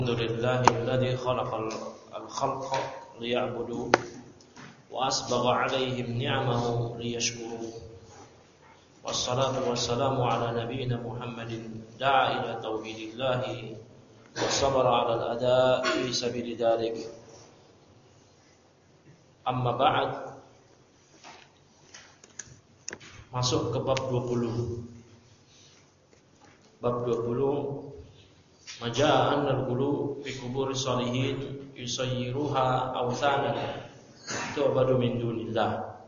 Alhamdulillahi alladzi khalaqal khalqa liya'budu wa asbagha 'alaihim ni'amahu liyashkuru. Wassalatu wassalamu ala nabiyyina Muhammadin da'a ila tauhidillahi wa sabara 'ala al-ada'i fi sabili dzalik. Amma ba'd. Masuk ke bab 20. Bab 20 Maja'an al-qulu fi kuburi salihin yusayyiruha awthanan tu'badu min dunillah.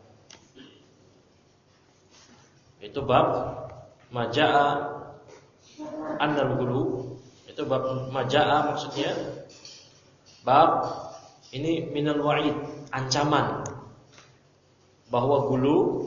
Itu bab Maja'a an-qulu. Itu bab Maja'a, maksudnya bab ini minal wa'id, ancaman bahwa gulu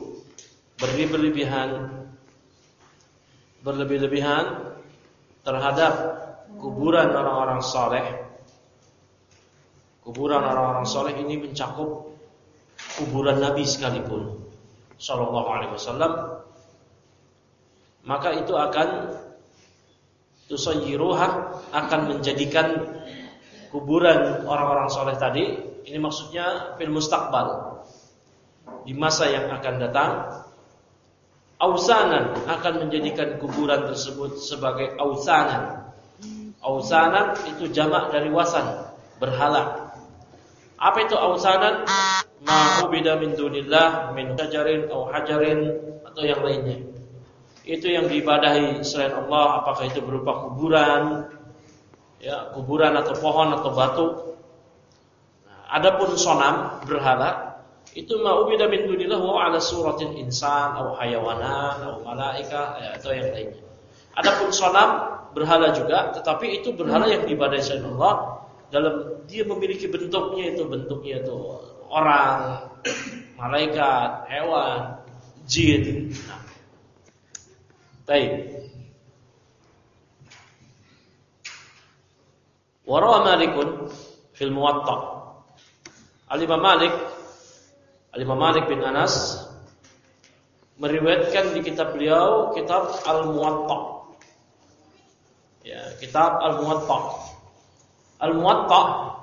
berlebih-lebihan terhadap kuburan orang-orang saleh. Kuburan orang-orang saleh ini mencakup kuburan Nabi sekalipun sallallahu alaihi wasallam. Maka itu akan tusayyiruha, akan menjadikan kuburan orang-orang saleh tadi, ini maksudnya fil mustaqbal, di masa yang akan datang, ausanan, akan menjadikan kuburan tersebut sebagai ausanan. Ausanan itu jamak dari wasan, berhala. Apa itu ausanan? Ma'ubida min dunillah min syajarin atau hajarin atau yang lainnya. Itu yang diibadahi selain Allah, apakah itu berupa kuburan, ya, kuburan atau pohon atau batu. Nah, adapun sonam, berhala, itu ma'ubida min dunillah wa ala suratin insan atau hayawanan atau malaikah, ya, atau yang lainnya. Adapun sonam, berhala juga, tetapi itu berhala yang diibadahi selain Allah, dalam dia memiliki bentuknya itu orang, malaikat, hewan, jin. Nah, baik. Warawa Malikun fil Muwatta. Al-Imam Malik bin Anas meriwayatkan di kitab beliau, kitab Al-Muwatta. Ya, kitab Al-Muwatta. Al-Muwatta,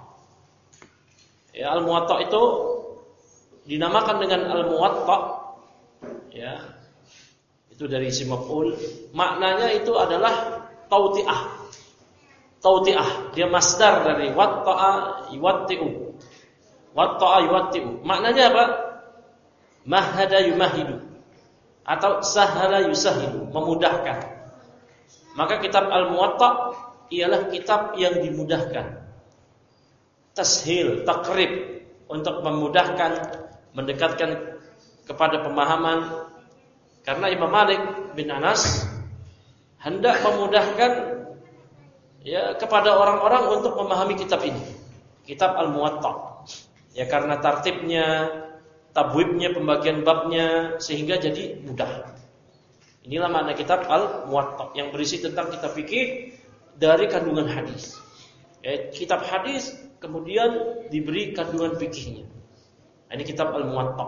ya, Al-Muwatta itu dinamakan dengan Al-Muwatta, ya. Itu dari isim maf'ul. Maknanya itu adalah tauti'ah. Tauti'ah, dia masdar dari watta'a yuwatti'u. Watta'a yuwatti'u. Maknanya apa? Mahada yumahidu atau sahala yusahidu, memudahkan. Maka kitab Al-Muwatta ialah kitab yang dimudahkan. Tashil, takrib, untuk memudahkan, mendekatkan kepada pemahaman. Karena Imam Malik bin Anas hendak memudahkan, ya, kepada orang-orang untuk memahami kitab ini, kitab Al-Muwatta. Ya, karena tartibnya, tabwibnya, pembagian babnya, sehingga jadi mudah. Inilah makna kitab Al-Muwatta, yang berisi tentang kitab fikih dari kandungan hadis. Ya, kitab hadis kemudian diberi kandungan fikihnya. Ini kitab Al-Muwatta.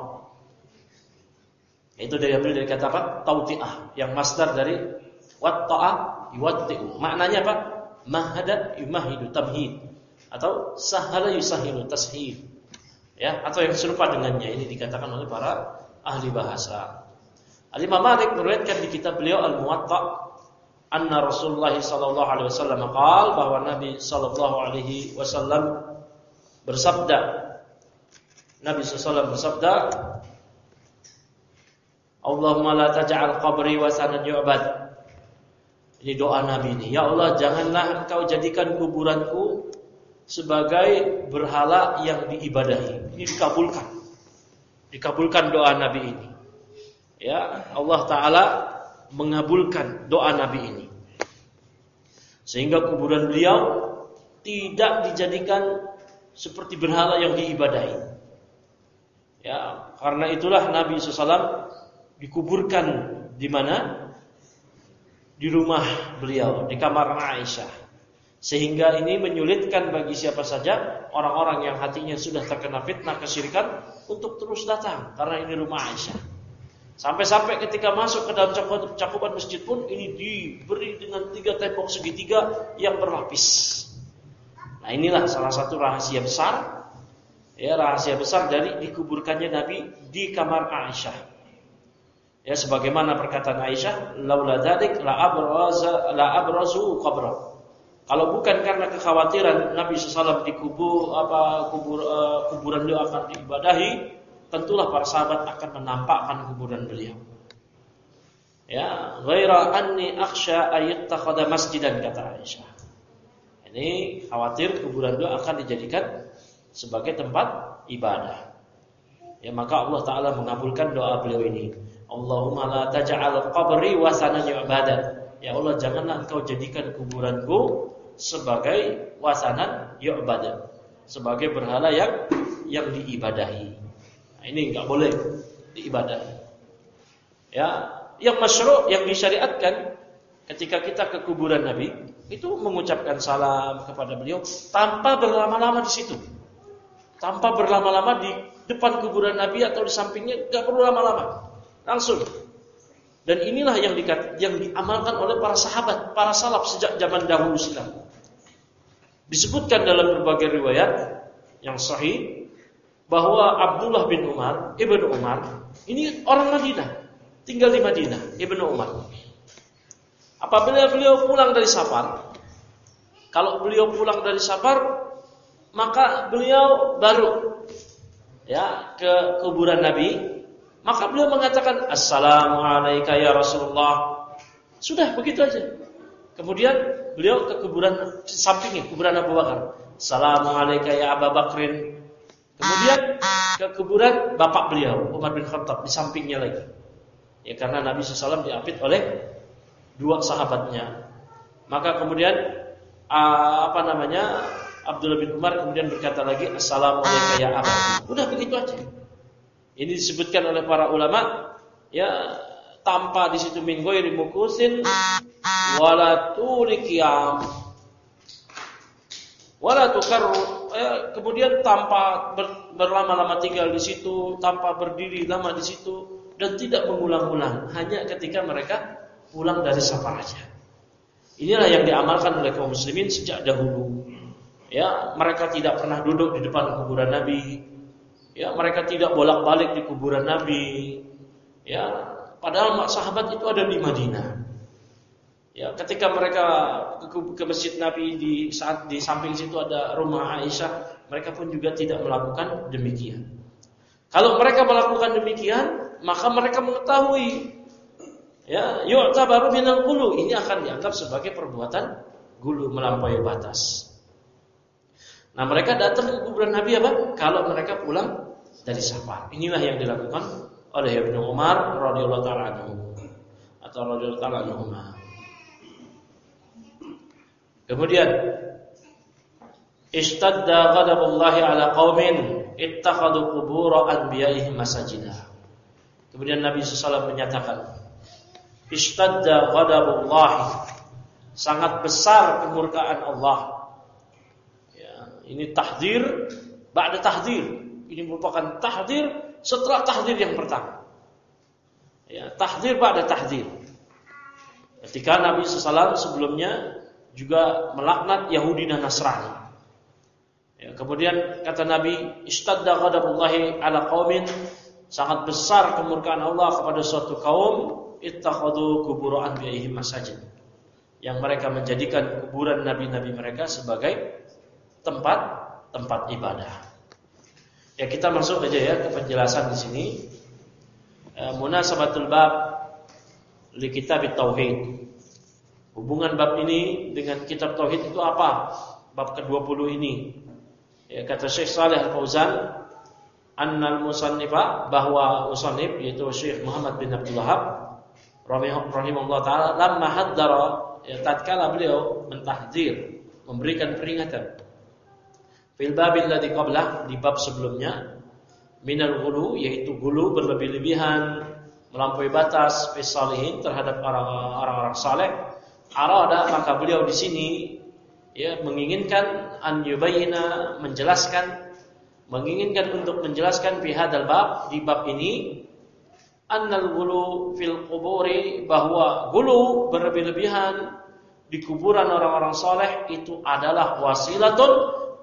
Itu diambil dari kata apa? Tauti'ah, yang masdar dari watta'a yuwatti'u. Maknanya apa? Mahada yumahidu, tamhid, atau sahala yusahilu, tashil. Ya, atau yang serupa dengannya. Ini dikatakan oleh para ahli bahasa. Al-Imam Malik meriwayatkan di kitab beliau Al-Muwatta, anna Rasulullah sallallahu alaihi wasallam qaal, bahwa Nabi sallallahu alaihi wasallam bersabda. Nabi sallallahu alaihi wasallam bersabda, Allahumma la taj'al qabri wasanan yu'bad. Ini doa Nabi ini. Ya Allah, janganlah Engkau jadikan kuburanku sebagai berhala yang diibadahi. Ini dikabulkan. Dikabulkan doa Nabi ini. Ya, Allah Ta'ala mengabulkan doa Nabi ini, sehingga kuburan beliau tidak dijadikan seperti berhala yang diibadahi. Ya, karena itulah Nabi SAW dikuburkan di mana? Di rumah beliau, di kamar Aisyah. Sehingga ini menyulitkan bagi siapa saja orang-orang yang hatinya sudah terkena fitnah kesyirikan untuk terus datang, karena ini rumah Aisyah. Sampai-sampai ketika masuk ke dalam cakupan masjid pun ini diberi dengan 3 tembok segitiga yang berlapis. Nah, inilah salah satu rahasia besar, ya, rahasia besar dari dikuburkannya Nabi di kamar Aisyah. Ya, sebagaimana perkataan Aisyah, laula dzalik la abrazu qabra. Kalau bukan karena kekhawatiran Nabi SAW kuburan beliau akan diibadahi, tentulah para sahabat akan menampakkan kuburan beliau. Ya, ghaira anni akhsha ayattakhadha masjidan, kata Aisyah. Ini khawatir kuburan beliau akan dijadikan sebagai tempat ibadah. Ya, maka Allah Ta'ala mengabulkan doa beliau ini. Allahumma la taj'al qabri wasanan yu'badan. Ya Allah, janganlah engkau jadikan kuburanku sebagai wasanan yu'badan, sebagai berhala yang diibadahi. Nah, ini enggak boleh diibadahi. Ya, yang masyru', yang disyariatkan ketika kita ke kuburan Nabi itu mengucapkan salam kepada beliau tanpa berlama-lama di situ. Tanpa berlama-lama di depan kuburan Nabi atau di sampingnya, enggak perlu lama-lama. Langsung. Dan inilah yang diamalkan oleh para sahabat, para salaf sejak zaman dahulu silam. Disebutkan dalam berbagai riwayat yang sahih bahwa Abdullah bin Umar, Ibnu Umar, ini orang Madinah, tinggal di Madinah, Ibnu Umar. Apabila beliau pulang dari safar, kalau beliau pulang dari safar, maka beliau baru ya ke kuburan Nabi, maka beliau mengatakan assalamualaikum ya Rasulullah. Sudah begitu aja. Kemudian beliau ke kuburan sampingnya, kuburan Abu Bakar. Assalamualaikum ya Abu Bakrin. Kemudian ke kuburan bapak beliau, Umar bin Khattab, di sampingnya lagi. Ya, karena Nabi SAW diapit oleh dua sahabatnya. Maka kemudian Abdullah bin Umar kemudian berkata lagi assalamualaikum ya Abu. Udah begitu aja. Ini disebutkan oleh para ulama, ya, tanpa di situ min ghairi mukusin wala tuliqiyam wala tukarru, kemudian tanpa berlama-lama tinggal di situ, tanpa berdiri lama di situ, dan tidak mengulang-ulang, hanya ketika mereka pulang dari safar aja. Inilah yang diamalkan oleh kaum muslimin sejak dahulu. Ya, mereka tidak pernah duduk di depan kuburan Nabi. Ya, mereka tidak bolak-balik di kuburan Nabi. Ya, padahal sahabat itu ada di Madinah. Ya, ketika mereka ke masjid Nabi di saat di samping situ ada rumah Aisyah, mereka pun juga tidak melakukan demikian. Kalau mereka melakukan demikian, maka mereka mengetahui, ya, yu'tabaru minal ghulu, ini akan dianggap sebagai perbuatan ghulu, melampaui batas. Nah, mereka datang ke kuburan Nabi apa? Kalau mereka pulang dari safar. Inilah yang dilakukan oleh Ibnu Umar radhiyallahu ta'ala anhu atau radhiyallahu ta'ala anhuma. Kemudian ishtadda ghadabullahi ala qaumin ittakhadhu qubur anbiya'ihim masajida. Kemudian Nabi SAW menyatakan ishtadda ghadabullahi, sangat besar kemurkaan Allah. Ya, ini tahdzir ba'da tahdzir. Ini merupakan tahdzir setelah tahdzir yang pertama. Ya, tahdzir ba'da tahdzir. Ketika Nabi SAW sebelumnya juga melaknat Yahudi dan Nasrani. Ya, kemudian kata Nabi, ishtadda ghadabullahi ala qaumin, sangat besar kemurkaan Allah kepada suatu kaum ittakhadhu qubur anbiya'ihim masajid, yang mereka menjadikan kuburan nabi-nabi mereka sebagai tempat ibadah. Ya, kita masuk aja ya ke penjelasan di sini. Munasabatul bab li kitab tauhid. Hubungan bab ini dengan kitab tauhid itu apa? Bab ke-20 ini. Ya, kata Syekh Shalih Al-Fauzan, annal musannifa, bahwa musannif yaitu Syekh Muhammad bin Abdul Wahhab rahimahullah taala, lamma haddara, ya, tatkala beliau mentahdzir, memberikan peringatan fil babil ladzi qablah, di bab sebelumnya, minal ghulu, yaitu ghulu, berlebih-lebihan, melampaui batas fi salihin, terhadap orang-orang saleh. Arada, maka beliau di sini ya menginginkan an yubayyina, menginginkan untuk menjelaskan fi hadzal bab, di bab ini, annal ghulu fil quburi, bahwa ghulu, berlebih-lebihan di kuburan orang-orang saleh itu adalah wasilatun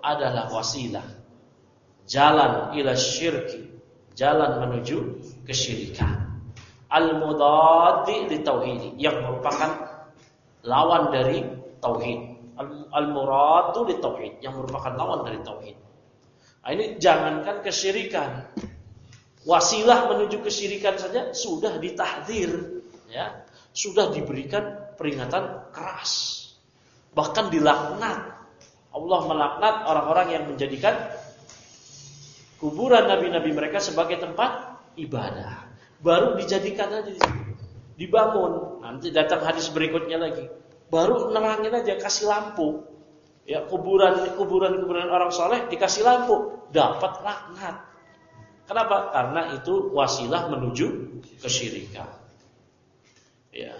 adalah wasilah, jalan ila syirki, jalan menuju kesyirikan. Al-mudaddi li tauhid, yang merupakan lawan dari tauhid. Al-muradu li tauhid, yang merupakan lawan dari tauhid. Nah, ini jangankan kesyirikan, wasilah menuju kesyirikan saja sudah ditahdzir, ya, sudah diberikan peringatan keras, bahkan dilaknat. Allah melaknat orang-orang yang menjadikan kuburan nabi-nabi mereka sebagai tempat ibadah. Baru dijadikan aja, dibangun. Nanti datang hadis berikutnya lagi. Baru nerangin aja, kasih lampu. Ya, kuburan orang saleh dikasih lampu, dapat laknat. Kenapa? Karena itu wasilah menuju kesyirikan. Ya.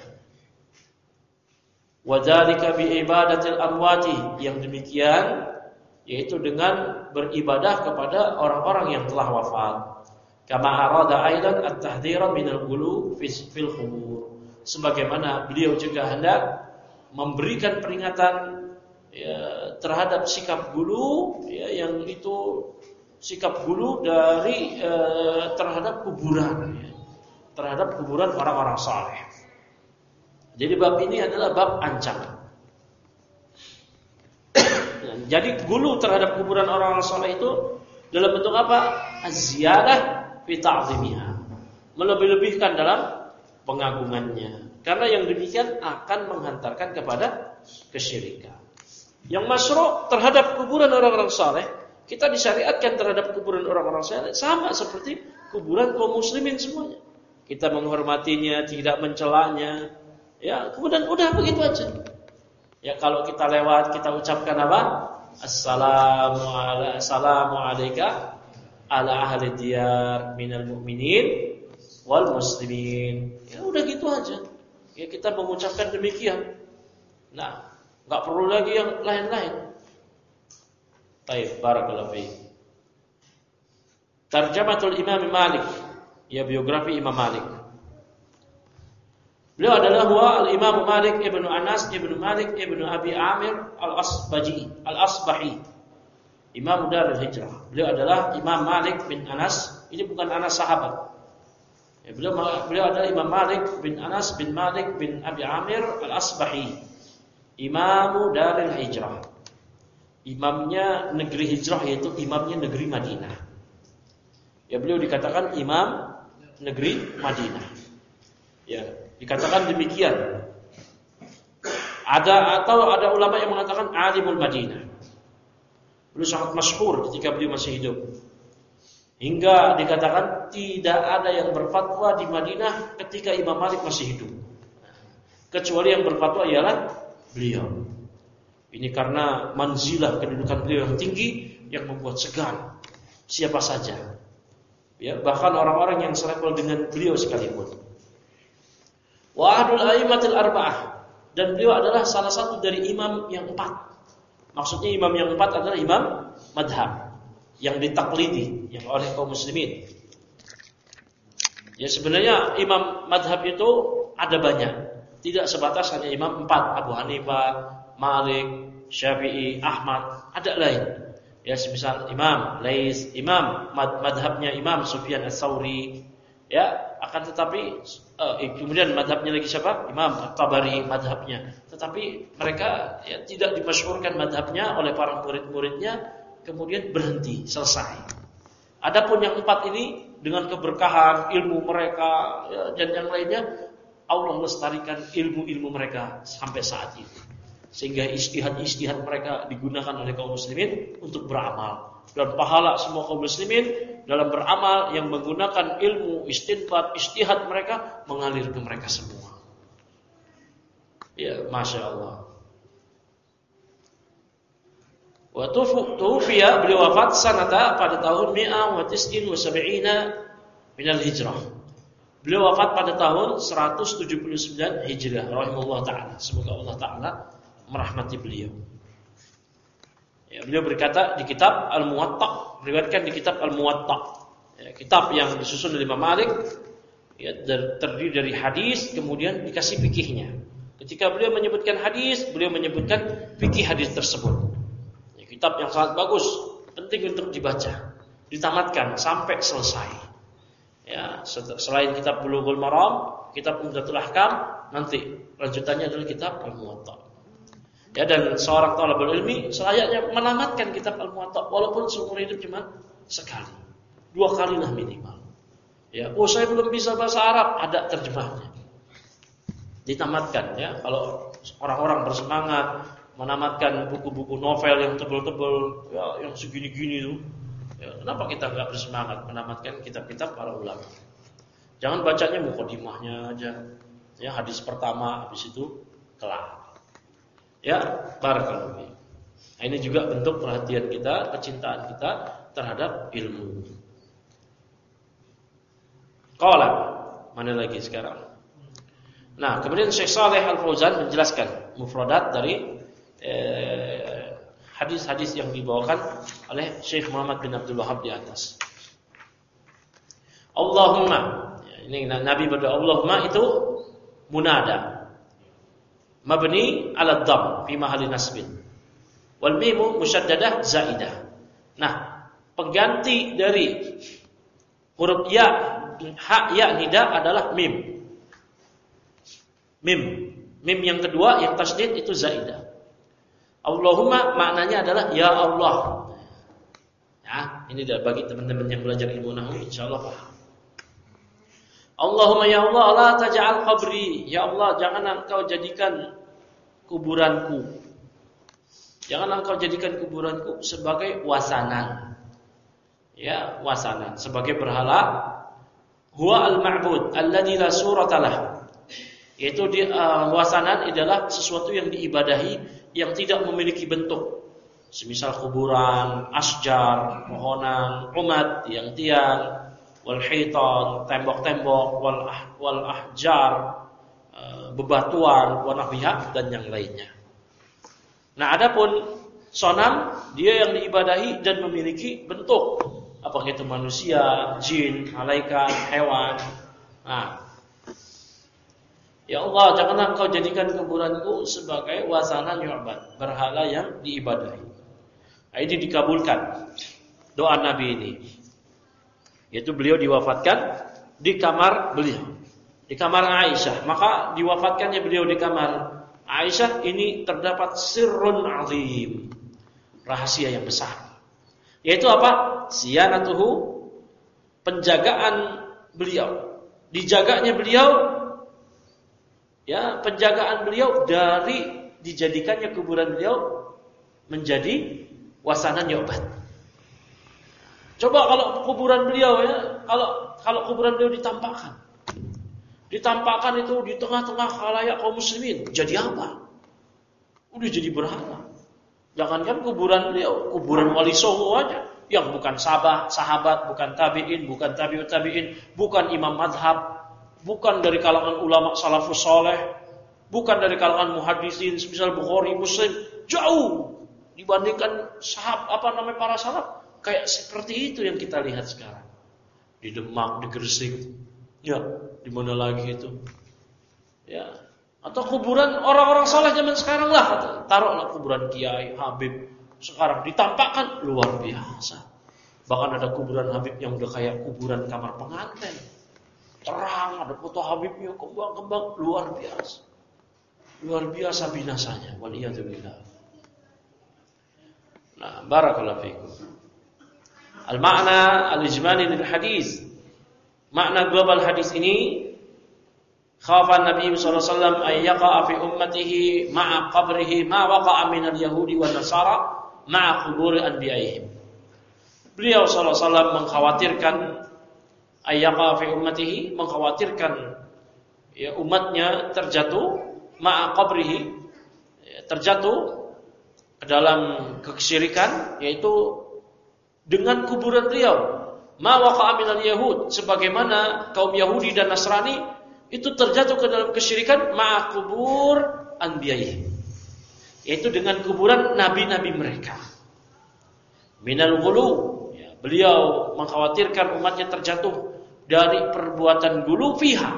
Wadzalika bi ibadatil amwati, yang demikian yaitu dengan beribadah kepada orang-orang yang telah wafat. Kama arada aidan at-tahdhira minal ghulu fil qubur. Sebagaimana beliau juga hendak memberikan peringatan, ya, terhadap sikap ghulu, ya, yang itu sikap ghulu dari terhadap kuburan, ya, terhadap kuburan orang-orang saleh. Jadi bab ini adalah bab ancaman. Jadi ghulu terhadap kuburan orang-orang saleh itu dalam bentuk apa? Az-ziyadah fi ta'zimiha, melebih-lebihkan dalam pengagungannya. Karena yang demikian akan menghantarkan kepada kesyirikan. Yang masyru' terhadap kuburan orang-orang saleh, kita disyariatkan terhadap kuburan orang-orang saleh sama seperti kuburan kaum muslimin semuanya. Kita menghormatinya, tidak mencelanya. Ya, kemudian udah begitu aja. Ya, kalau kita lewat kita ucapkan apa? Assalamu alayka ala ahli diyar minal mu'minin wal muslimin. Ya udah gitu aja. Ya, kita mengucapkan demikian. Nah, enggak perlu lagi yang lain-lain. Baik, barakallahu fiik. Tarjamatul Imam Malik, ya, biografi Imam Malik. Beliau adalah al-Imam Malik ibnu Anas ibnu Malik ibnu Abi Amir al-Asbahi, Imam Darul Hijrah. Beliau adalah Imam Malik bin Anas. Ini bukan Anas sahabat. Ya, beliau adalah Imam Malik bin Anas bin Malik bin Abi Amir al-Asbahi, Imam Darul Hijrah. Imamnya negeri hijrah, yaitu imamnya negeri Madinah. Ya, beliau dikatakan imam negeri Madinah. Ya, dikatakan demikian. Ada ulama yang mengatakan alimul Madinah. Beliau sangat masyhur ketika beliau masih hidup. Hingga dikatakan tidak ada yang berfatwa di Madinah ketika Imam Malik masih hidup, kecuali yang berfatwa ialah beliau. Ini karena manzilah, kedudukan beliau yang tinggi, yang membuat segan siapa saja. Ya, bahkan orang-orang yang selevel dengan beliau sekalipun. Wa ahdul a'immatil arba'ah, dan beliau adalah salah satu dari imam yang 4. Maksudnya imam yang 4 adalah imam madhab yang ditaklidi yang oleh kaum muslimin. Ya, sebenarnya imam madhab itu ada banyak, tidak sebatas hanya imam 4, Abu Hanifah, Malik, Syafi'i, Ahmad, ada lain. Ya, semisal Imam Lais, imam madhabnya Imam Sufyan Ats-Tsauri. Ya, akan tetapi kemudian madhabnya lagi siapa? Imam At-Tabari madhabnya. Tetapi mereka, ya, tidak dimasyhurkan madhabnya oleh para murid-muridnya, kemudian berhenti, selesai. Adapun yang 4 ini dengan keberkahan ilmu mereka, ya, dan yang lainnya, Allah lestarikan ilmu-ilmu mereka sampai saat ini. Sehingga istihad mereka digunakan oleh kaum muslimin untuk beramal. Dan pahala semua kaum muslimin dalam beramal yang menggunakan ilmu istinbat, istihad mereka mengalir ke mereka semua. Ya, Masya Allah. Wa tufiya, beliau wafat sanata pada tahun 179 minal hijrah. Beliau wafat pada tahun 179 Hijriah rahimahullah taala. Semoga Allah taala merahmati beliau. Ya, beliau berkata di kitab Al-Muwatta, meriwayatkan di kitab Al-Muwatta, ya, kitab yang disusun oleh Imam Malik, ya, terdiri dari hadis, kemudian dikasih fikihnya. Ketika beliau menyebutkan hadis, beliau menyebutkan fikih hadis tersebut. Ya, kitab yang sangat bagus, penting untuk dibaca, ditamatkan sampai selesai. Ya, selain kitab Bulughul Maram, kitab Umdatul Ahkam, nanti lanjutannya adalah kitab Al-Muwatta. Ya, dan seorang thalibul ilmi selayaknya menamatkan kitab Al-Muwatta walaupun seumur hidup cuma sekali, 2 kalilah minimal. Ya, saya belum bisa bahasa Arab, ada terjemahnya. Ditamatkan ya. Kalau orang-orang bersemangat menamatkan buku-buku novel yang tebal-tebal, ya, yang segini-gini tuh, ya, kenapa kita nggak bersemangat menamatkan kitab-kitab para ulama? Jangan bacanya mukadimahnya aja, ya, hadis pertama, habis itu kelar. Ya, barakallahu fiik. Nah, ini juga bentuk perhatian kita, kecintaan kita terhadap ilmu. Qala, mana lagi sekarang? Nah, kemudian Syekh Shalih Al-Fauzan menjelaskan mufradat dari hadis-hadis yang dibawakan oleh Syekh Muhammad bin Abdul Wahhab di atas. Allahumma, ini Nabi berdoa Allahumma itu munada, mabni ala dhamm fi mahalli nasbin, wal mimu musyaddadah zaidah. Nah, pengganti dari huruf ya, ya nida adalah mim. Mim yang kedua yang tasdid itu zaidah. Allahumma maknanya adalah ya Allah. Ya, ini bagi teman-teman yang belajar ilmu nahwu insyaallah paham. Allahumma ya Allah la taj'al qabri, ya Allah jangan engkau jadikan kuburanku. Jangan engkau jadikan kuburanku sebagai wasanan. Ya, wasanan sebagai berhala. Huwa al-ma'bud alladzi la surata lah. Yaitu wasanan adalah sesuatu yang diibadahi yang tidak memiliki bentuk. Semisal kuburan, asjar, pohonan, umat, tiang-tiang, wal hitan, tembok-tembok, wal ahjar, bebatuan, wa nahwiha dan yang lainnya. Nah, adapun sonam dia yang diibadahi dan memiliki bentuk. Apakah itu manusia, jin, malaikat, hewan. Nah, ya Allah, janganlah engkau jadikan kuburanku sebagai wasanan yu'bad, berhala yang diibadahi. Nah, ini dikabulkan doa Nabi ini. Yaitu beliau diwafatkan di kamar beliau, di kamar Aisyah. Maka diwafatkannya beliau di kamar Aisyah ini terdapat sirrun azim, rahasia yang besar. Yaitu apa? Siyanatuhu, penjagaan beliau. Dijaganya beliau, ya, penjagaan beliau dari dijadikannya kuburan beliau menjadi wasanan yu'bad. Coba kalau kuburan beliau ya, kalau kuburan beliau ditampakkan itu di tengah-tengah khalayak kaum muslimin, jadi apa? Udah jadi berhala. Jangankan kuburan beliau, kuburan wali songo aja, yang bukan sahabat, bukan tabi'in, bukan tabi'ut tabi'in, bukan imam madhab, bukan dari kalangan ulama salafus soleh, bukan dari kalangan muhaddisin, misal Bukhari, Muslim, jauh dibandingkan para salaf. Kayak seperti itu yang kita lihat sekarang di Demak, di Gresik, ya, di mana lagi itu, ya, atau kuburan orang-orang saleh zaman sekarang lah, taruhlah kuburan Kiai Habib sekarang ditampakkan luar biasa. Bahkan ada kuburan Habib yang udah kayak kuburan kamar pengantin. Terang, ada foto Habibnya, kembang-kembang, luar biasa. Luar biasa binasanya. Waliyadzubillah. Nah, barakallahu fiikum. Al-ma'na al-ijmali lil hadis. Makna global hadis ini, khafa Nabi sallallahu alaihi wasallam ay yaqa'a fi ummatihi ma'a qabrihi ma waqa'a min al-yahudi wan nasara ma'a qubur anbiya'ihim. Beliau sallallahu alaihi wasallam mengkhawatirkan ayyaqa fi ummatihi, mengkhawatirkan ya umatnya terjatuh ma'a qabrihi, terjatuh ke dalam kesyirikan, yaitu dengan kuburan beliau. Ma waqa'a minal yahud, sebagaimana kaum Yahudi dan Nasrani itu terjatuh ke dalam kesyirikan ma'a qubur anbiya'ihim, yaitu dengan kuburan nabi-nabi mereka. Minal ghulu, ya, beliau mengkhawatirkan umatnya terjatuh dari perbuatan gulu fiha,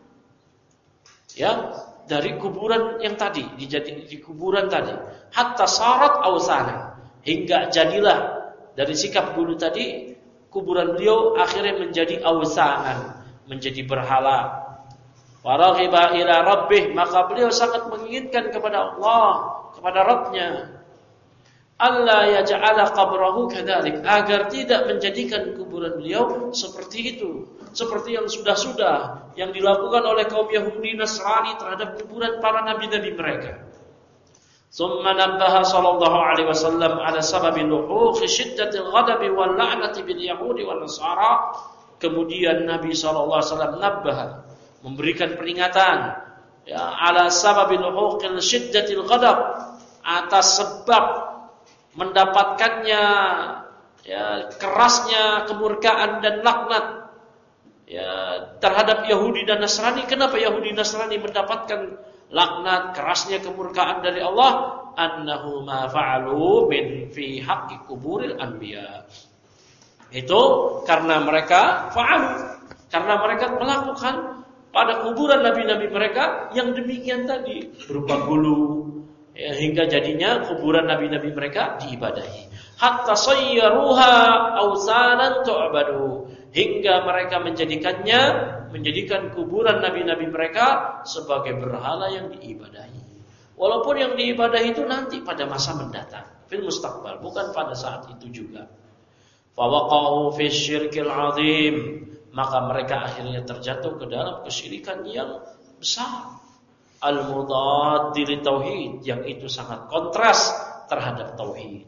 ya, dari kuburan yang tadi, di kuburan tadi, hatta sarat awsana, hingga jadilah dari sikap gulu tadi kuburan beliau akhirnya menjadi awsanan, menjadi berhala. Wa raghiba ila rabbih, maka beliau sangat menginginkan kepada Allah, kepada Rabb-Nya. Allah yaj'ala qabrahu kadzalik, agar tidak menjadikan kuburan beliau seperti itu, seperti yang sudah-sudah yang dilakukan oleh kaum Yahudi Nasrani terhadap kuburan para nabi-nabi mereka. Tsumma nabbaha sallallahu alaihi wasallam ala sababi nuhukh shiddatil ghadabi wal la'nati bil yahudi wal nasara. Kemudian Nabi sallallahu alaihi wasallam nabbaha, memberikan peringatan, ya, ala sababi nuhukh shiddatil ghadab, atas sebab mendapatkannya, ya, kerasnya kemurkaan dan laknat, ya, terhadap Yahudi dan Nasrani. Kenapa Yahudi Nasrani mendapatkan laknat, kerasnya kemurkaan dari Allah? Annahu ma fa'alu min fi haqqi kuburil anbiya. Itu karena mereka karena mereka melakukan pada kuburan nabi-nabi mereka yang demikian tadi, berupa gulu, ya, hingga jadinya kuburan nabi-nabi mereka diibadahi. Hatta sayyaruha awsanan tu'badu, hingga mereka menjadikan kuburan nabi-nabi mereka sebagai berhala yang diibadahi. Walaupun yang diibadahi itu nanti pada masa mendatang, fil mustaqbal, bukan pada saat itu juga. Fawaqa'u fi syirkil 'azim, maka mereka akhirnya terjatuh ke dalam kesyirikan yang besar. Al-mudad li tauhid, yang itu sangat kontras terhadap tauhid.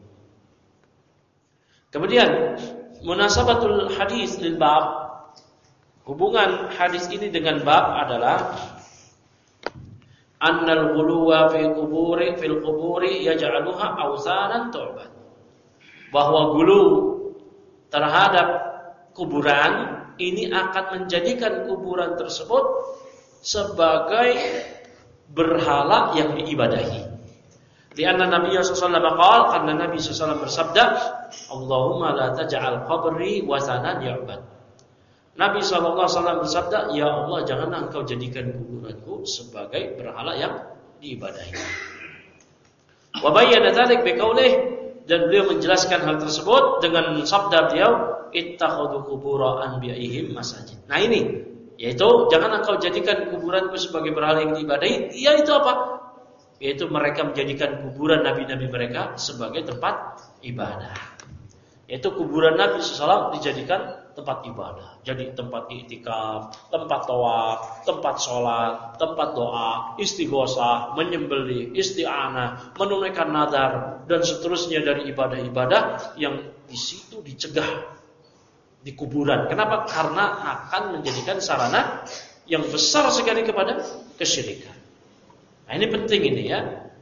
Kemudian munasabatul hadis lil bab, hubungan hadis ini dengan bab adalah annal ghuluwa fil quburi yaj'aluha awsanan tu'bad, bahwa gulu terhadap kuburan ini akan menjadikan kuburan tersebut sebagai berhala yang diibadahi. Lianna Nabi sallallahu alaihi wasallam karena Nabi sallallahu alaihi wasallam bersabda, Allahumma la taj'al qabri wasanan yu'bad. Nabi sallallahu alaihi wasallam bersabda, ya Allah, janganlah engkau jadikan kuburanku sebagai berhala yang diibadahi. Wa bayyana dzalik biqaulih, dan beliau menjelaskan hal tersebut dengan sabda beliau, ittakhadhu qubura anbiya'ihim masajid. Nah ini, yaitu jangan engkau jadikan kuburanku sebagai berhala yang diibadahi. Yaitu apa? Yaitu mereka menjadikan kuburan nabi-nabi mereka sebagai tempat ibadah. Yaitu kuburan Nabi SAW dijadikan tempat ibadah. Jadi tempat i'tikaf, tempat tawaf, tempat sholat, tempat doa, istighosah, menyembelih, isti'anah, menunaikan nazar, dan seterusnya dari ibadah-ibadah yang di situ dicegah di kuburan. Kenapa? Karena akan menjadikan sarana yang besar sekali kepada kesyirikan. Nah, ini penting ini, ya.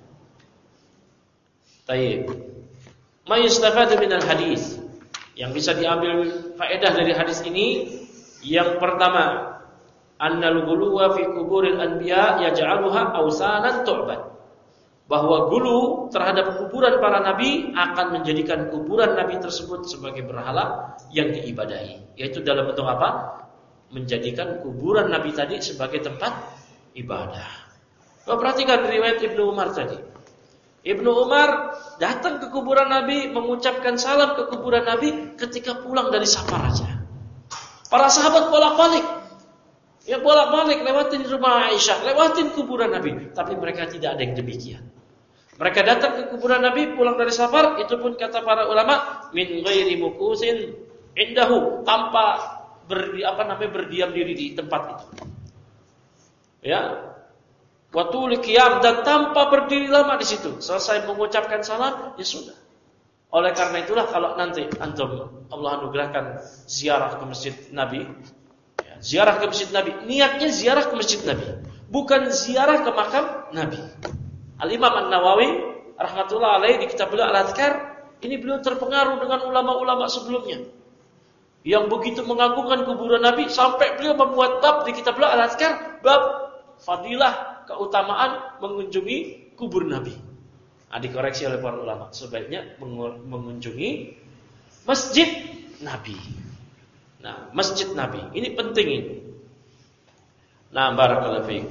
Tayyib. Ma yustafadu minal hadis, yang bisa diambil faedah dari hadis ini, yang pertama, annal ghuluwa fi kuburil anbiya yaj'aluha awsanan tu'bad, bahwa gulu terhadap kuburan para nabi akan menjadikan kuburan nabi tersebut sebagai berhala yang diibadahi. Yaitu dalam bentuk apa? Menjadikan kuburan nabi tadi sebagai tempat ibadah. Perhatikan riwayat Ibnu Umar tadi. Ibnu Umar datang ke kuburan Nabi, mengucapkan salam ke kuburan Nabi ketika pulang dari safar aja. Para sahabat bolak-balik, ya bolak-balik lewatin rumah Aisyah, lewatin kuburan Nabi, tapi mereka tidak ada yang demikian. Mereka datang ke kuburan Nabi pulang dari safar, itu pun kata para ulama, min ghairi mukusin indahu, tanpa berdiam diri di tempat itu. Ya. Watul qiyam, dan tanpa berdiri lama di situ. Selesai mengucapkan salam, ya sudah. Oleh karena itulah kalau nanti antum Allah anugerahkan ziarah ke masjid Nabi, ya, ziarah ke masjid Nabi, niatnya ziarah ke masjid Nabi, bukan ziarah ke makam Nabi. Al-Imam An-Nawawi rahmatullah alaih di kitab beliau Al-Adhkar, ini beliau terpengaruh dengan ulama-ulama sebelumnya yang begitu mengagungkan kuburan Nabi, sampai beliau membuat bab di kitab beliau Al-Adhkar, bab fadilah, keutamaan mengunjungi kubur Nabi. Nah, dikoreksi oleh para ulama, sebaiknya mengunjungi masjid Nabi. Nah, masjid Nabi ini penting ini. Nah, barakallahu fiik.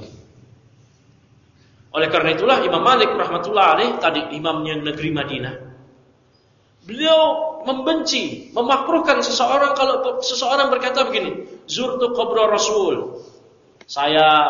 Oleh karena itulah Imam Malik rahmatullah alaih, tadi imamnya negeri Madinah, Beliau membenci, memakruhkan seseorang kalau seseorang berkata begini, zurtu qabra Rasul. Saya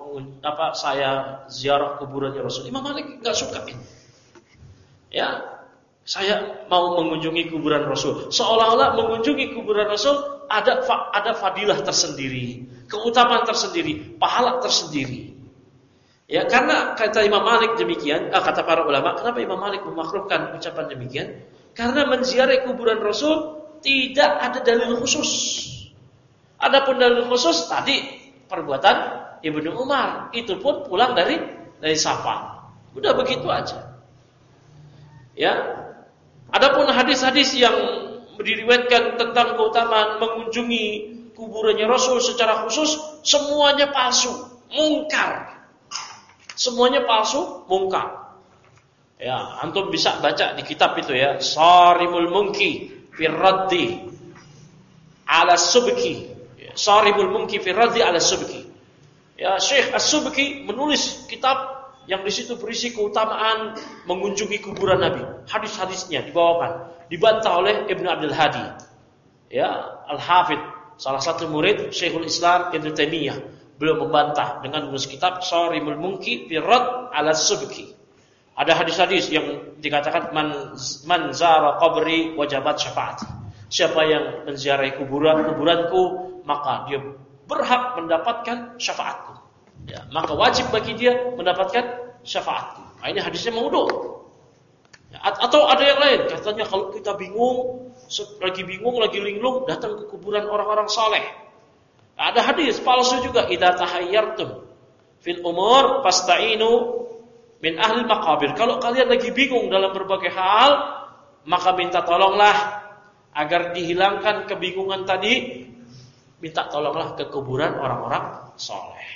ziarah kuburannya Rasul. Imam Malik enggak suka ini. Ya, saya mau mengunjungi kuburan Rasul. Seolah-olah mengunjungi kuburan Rasul ada fadilah tersendiri, keutamaan tersendiri, pahala tersendiri. Ya, karena kata Imam Malik demikian, kata para ulama, kenapa Imam Malik memakruhkan ucapan demikian? Karena menziarahi kuburan Rasul tidak ada dalil khusus. Adapun dalil khusus tadi perbuatan Ibnu Umar, itu pun pulang dari Safar. Udah begitu aja. Ya. Adapun hadis-hadis yang diriwayatkan tentang keutamaan mengunjungi kuburannya Rasul secara khusus, semuanya palsu, mungkar. Semuanya palsu, mungkar. Ya, antum bisa baca di kitab itu ya, Sarimul Munki fi Raddi ala Subki. Sarimul Munki fi Raddi ala Subki. Ya, Syekh As-Subki menulis kitab yang di situ berisi keutamaan mengunjungi kuburan Nabi. Hadis-hadisnya dibawakan, dibantah oleh Ibnu Abdul Hadi. Ya, Al-Hafidz, salah satu murid Syekhul Islam Ibnu Taimiyah. Beliau membantah dengan menulis kitab Sarimul Munki fi Radd ala Subki. Ada hadis-hadis yang dikatakan man zara qabri wajabat syafaat. Siapa yang menziarahi kuburanku, maka dia berhak mendapatkan syafaatku. Ya, maka wajib bagi dia mendapatkan syafaatku. Nah, ini hadisnya maudhu. Ya, atau ada yang lain, katanya kalau kita bingung, lagi linglung, datang ke kuburan orang-orang saleh. Ada hadis palsu juga, idza tahayyartum fil umur fasta'inu min ahli maqabir. Kalau kalian lagi bingung dalam berbagai hal, maka minta tolonglah agar dihilangkan kebingungan tadi. Minta tolonglah ke kuburan orang-orang soleh.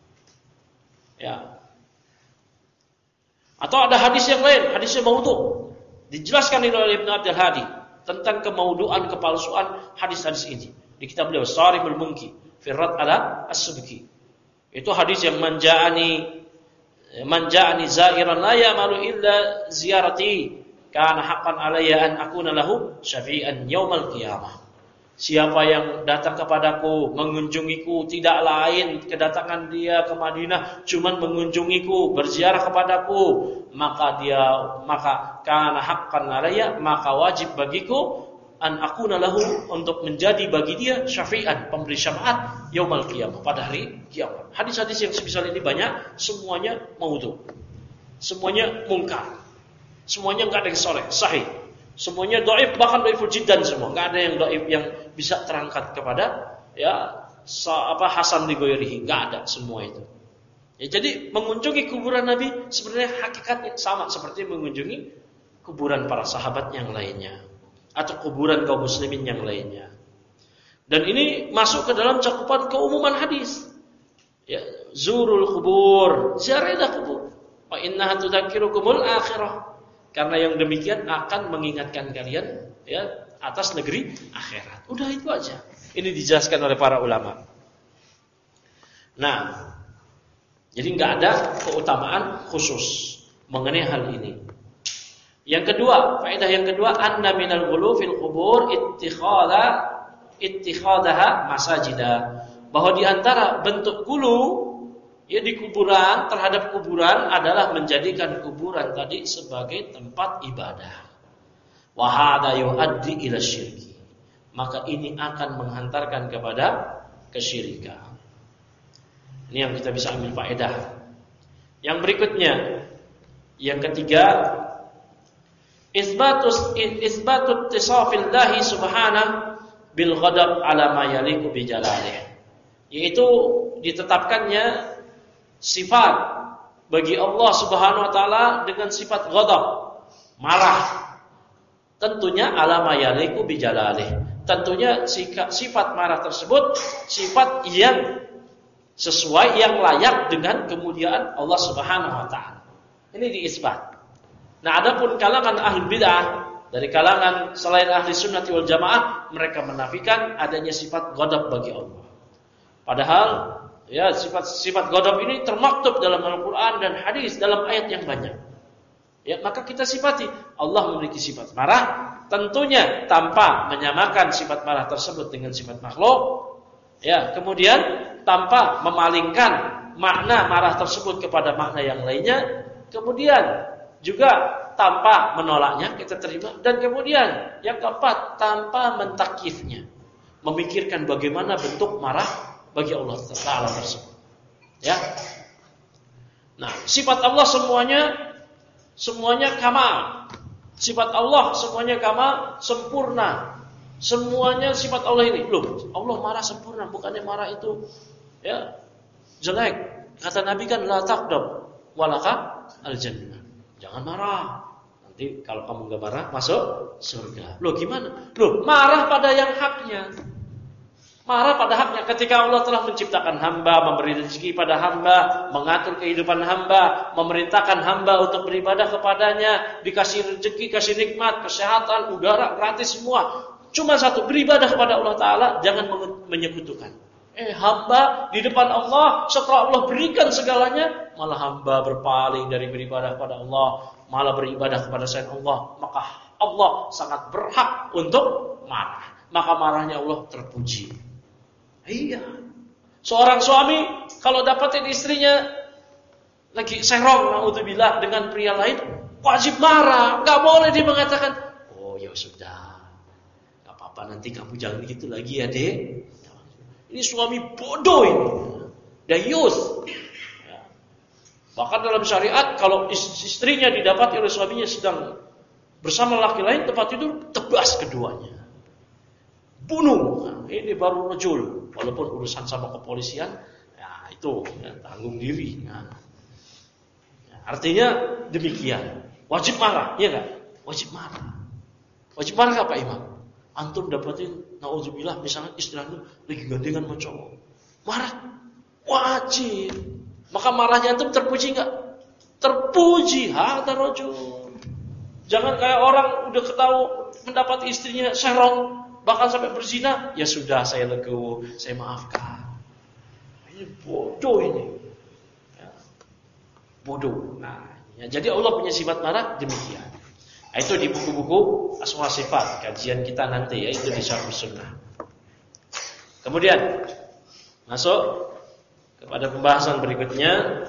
Ya. Atau ada hadis yang lain, hadisnya maudhu. Dijelaskan oleh Ibnu Abdul Hadi tentang kemauduan, kepalsuan hadis-hadis ini. Di kitab beliau Sarimul Munki fi Radd ala As-Subki. Itu hadis yang manja'ani zairan la ya'malu illa ziyarati kana haqqan alayya an akuna lahu syafi'an yaumal qiyamah. Siapa yang datang kepadaku, mengunjungiku, tidak lain kedatangan dia ke Madinah cuman mengunjungiku, berziarah kepadaku, maka kana haqqan alayya, maka wajib bagiku an akuna lahu, untuk menjadi bagi dia syafi'an, pemberi syafaat yaumal qiyamah, pada hari kiamat. Hadis-hadis yang semisal ini banyak, semuanya maudhu. Semuanya mungkar. Semuanya enggak ada yang sahih. Semuanya dhaif, bahkan dhaiful jiddan semua. Enggak ada yang dhaif yang bisa terangkat kepada Hasan li ghairihi, enggak ada semua itu. Ya, jadi mengunjungi kuburan Nabi sebenarnya hakikatnya sama seperti mengunjungi kuburan para sahabat yang lainnya, atau kuburan kaum muslimin yang lainnya. Dan ini masuk ke dalam cakupan keumuman hadis. Ya, zurul kubur, ziarahlah kubur. Wa innaha tudzakirukumul akhirah. Karena yang demikian akan mengingatkan kalian atas negeri akhirat. Udah itu aja. Ini dijelaskan oleh para ulama. Nah, jadi enggak ada keutamaan khusus mengenai hal ini. Yang kedua, faedah yang kedua, anna minal ghulu fil qubur ittikhadaha masajida. Bahwa di antara bentuk ghulu di kuburan, terhadap kuburan adalah menjadikan kuburan tadi sebagai tempat ibadah. Wa hadza yuaddi ila syirki. Maka ini akan menghantarkan kepada kesyirikan. Ini yang kita bisa ambil faedah. Yang berikutnya, yang ketiga, isbatut tisafillah subhanahu bil ghadab ala ma yaliqu bi jalalih, yaitu ditetapkannya sifat bagi Allah Subhanahu wa taala dengan sifat ghadab, marah. Tentunya ala ma yaliqu bi jalalih. Tentunya sifat marah tersebut sifat yang sesuai, yang layak dengan kemuliaan Allah Subhanahu wa taala. Ini diisbat. Nah, adapun kalangan ahli bidah, dari kalangan selain ahli sunnati wal jamaah, mereka menafikan adanya sifat ghadab bagi Allah. Padahal sifat ghadab ini termaktub dalam Al-Qur'an dan hadis dalam ayat yang banyak. Ya, maka kita sifati Allah memiliki sifat marah, tentunya tanpa menyamakan sifat marah tersebut dengan sifat makhluk. Ya, kemudian tanpa memalingkan makna marah tersebut kepada makna yang lainnya. Kemudian juga tanpa menolaknya, kita terima. Dan kemudian yang keempat, tanpa mentakyifnya, memikirkan bagaimana bentuk marah bagi Allah Ta'ala tersebut. Ya. Nah, sifat Allah semuanya kamal. Sifat Allah semuanya kamal, sempurna. Semuanya sifat Allah ini. Loh, Allah marah sempurna, bukannya marah itu ya jelek. Kata Nabi kan la taqdab walaka al-jannah. Jangan marah. Nanti kalau kamu enggak marah masuk surga. Loh gimana? Loh, marah pada yang haknya. Marah pada haknya ketika Allah telah menciptakan hamba, memberi rezeki pada hamba, mengatur kehidupan hamba, memerintahkan hamba untuk beribadah kepadanya, dikasih rezeki, kasih nikmat, kesehatan, udara gratis semua. Cuma satu, beribadah kepada Allah Ta'ala, jangan menyekutukan. Hamba di depan Allah, setelah Allah berikan segalanya, malah hamba berpaling dari beribadah kepada Allah, malah beribadah kepada selain Allah. Maka Allah sangat berhak untuk marah. Maka marahnya Allah terpuji. Iya. Seorang suami kalau dapatin istrinya lagi serong, naudzubillah, dengan pria lain, wajib marah. Gak boleh dia mengatakan, oh ya sudah, gak apa-apa, nanti kamu jangan gitu lagi ya dek. Ini suami bodoh ini, dayus. Ya. Bahkan dalam syariat, kalau istrinya didapati oleh suaminya sedang bersama laki lain, tempat tidur, tebas keduanya. Bunuh. Nah, ini baru rajul. Walaupun urusan sama kepolisian, ya itu ya, tanggung diri. Nah, ya, artinya demikian. Wajib marah, iya nggak? Wajib marah. Wajib marah nggak Pak Imam? Antum dapatin, naudzubillah, misalnya istri antum lagi gandengan sama cowok, marah, wajib. Maka marahnya antum terpuji nggak? Terpuji. Hada rajul. Jangan kayak orang udah ketahui mendapat istrinya serong, bahkan sampai berzina, ya sudah saya legowo, saya maafkan. Ini bodoh ini. Ya. Bodoh. Nah, ya, jadi Allah punya sifat marah demikian. Nah, itu di buku-buku Asma Sifat, kajian kita nanti ya, itu di Syarh Sunnah. Kemudian masuk kepada pembahasan berikutnya.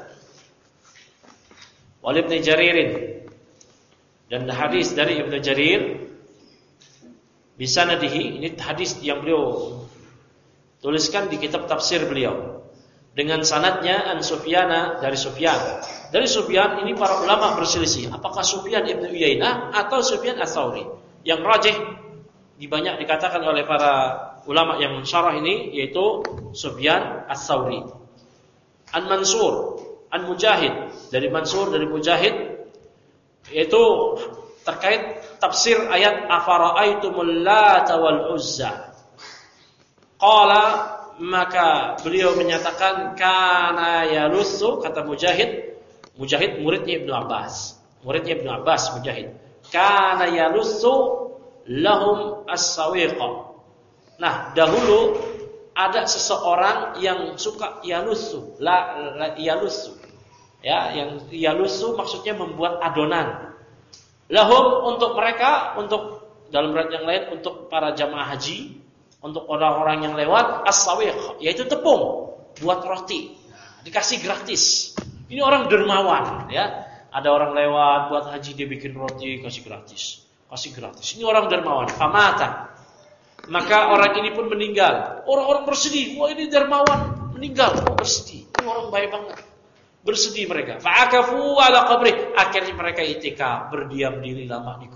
Wal Ibnu Jaririn, dan hadis dari Ibnu Jarir bisanadihi, ini hadis yang beliau tuliskan di kitab tafsir beliau dengan sanadnya an Sufyana, dari Sufyan. Dari Sufyan ini para ulama berselisih, apakah Sufyan Ibnu Uyainah atau Sufyan Ats-Tsauri. Yang rajih banyak dikatakan oleh para ulama yang mensyarah ini yaitu Sufyan Ats-Tsauri. An Mansur, an Mujahid, dari Mansur, dari Mujahid, yaitu terkait tafsir ayat afara'aitumul Lata wal Uzza. Qala, maka beliau menyatakan kana yalussu, kata Mujahid muridnya Ibnu Abbas. Mujahid. Kana yalussu lahum as-sawiqa. Nah, dahulu ada seseorang yang suka yalussu, yalussu. Ya, yang yalussu maksudnya membuat adonan. Lahum, untuk mereka, untuk dalam riwayat yang lain untuk para jamaah haji, untuk orang-orang yang lewat, as-sawiq, yaitu tepung buat roti. Dikasih gratis. Ini orang dermawan, ya. Ada orang lewat buat haji, dia bikin roti, kasih gratis. Ini orang dermawan. Famata, maka orang ini pun meninggal. Orang-orang bersedih, wah ini dermawan meninggal, bersedih. Ini orang baik banget. Bersedih mereka. Fa'akafu ala qabri, akhirnya mereka itikaf, berdiam diri lama di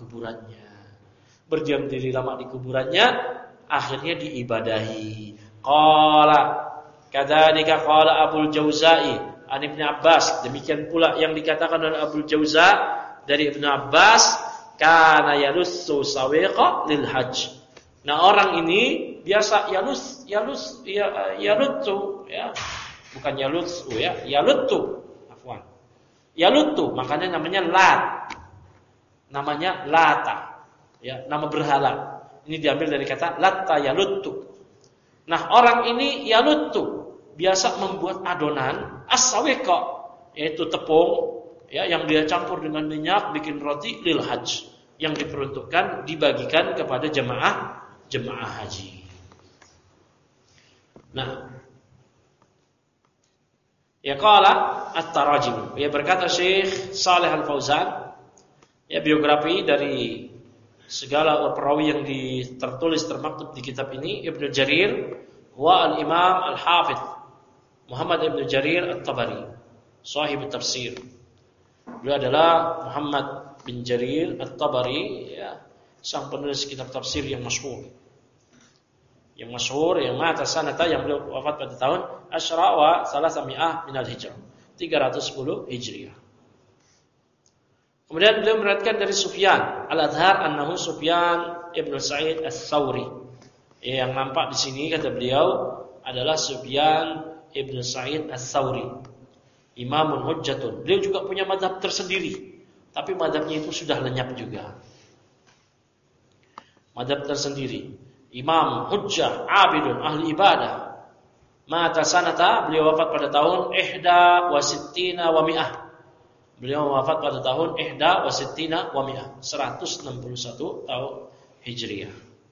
kuburannya. Akhirnya diibadahi. Qala kadzalika qala Abul Jauzai an Ibnu Abbas, demikian pula yang dikatakan oleh Abul Jauza dari Ibnu Abbas, kana yalussu sawiqa lil hajj. Nah, orang ini biasa yaluttu, ya. Bukan yalutsu, ya, yaluttu. Afwan. Yaluttu, makanya namanya Lat. Namanya Lata. Ya, nama berhala. Ini diambil dari kata Latta yaluttu. Nah, orang ini yaluttu, biasa membuat adonan as-sawiqa, yaitu tepung, ya, yang dia campur dengan minyak bikin roti lil hajj, yang diperuntukkan dibagikan kepada jemaah haji. Nah, ya qala at-tarajim. Ya berkata Syekh Shalih Al-Fauzan, ya biografi dari segala perawi yang tertulis termaktub di kitab ini, Ibnu Jarir wa al-Imam Al-Hafidh Muhammad Ibnu Jarir At-Tabari, sahib tafsir. Beliau adalah Muhammad bin Jarir At-Tabari, ya, sang penulis kitab tafsir yang masyhur. Yang mata sanata, yang beliau wafat pada tahun Asyra wa Salasami'ah minal Hijrah, 310 Hijriah. Kemudian beliau meriwayatkan dari Sufyan Al-Adhar annahu Sufyan Ibnu Sa'id Ats-Tsauri. Yang nampak di sini kata beliau adalah Sufyan Ibnu Sa'id Ats-Tsauri. Imamun hujjatun. Beliau juga punya mazhab tersendiri, tapi mazhabnya itu sudah lenyap juga. Mazhab tersendiri. Imam hujjah, abidun, ahli ibadah. Mata sanata, beliau wafat pada tahun 61 wa mi'ah. Beliau wafat pada tahun 61 wa mi'ah, 161 tahun Hijriah.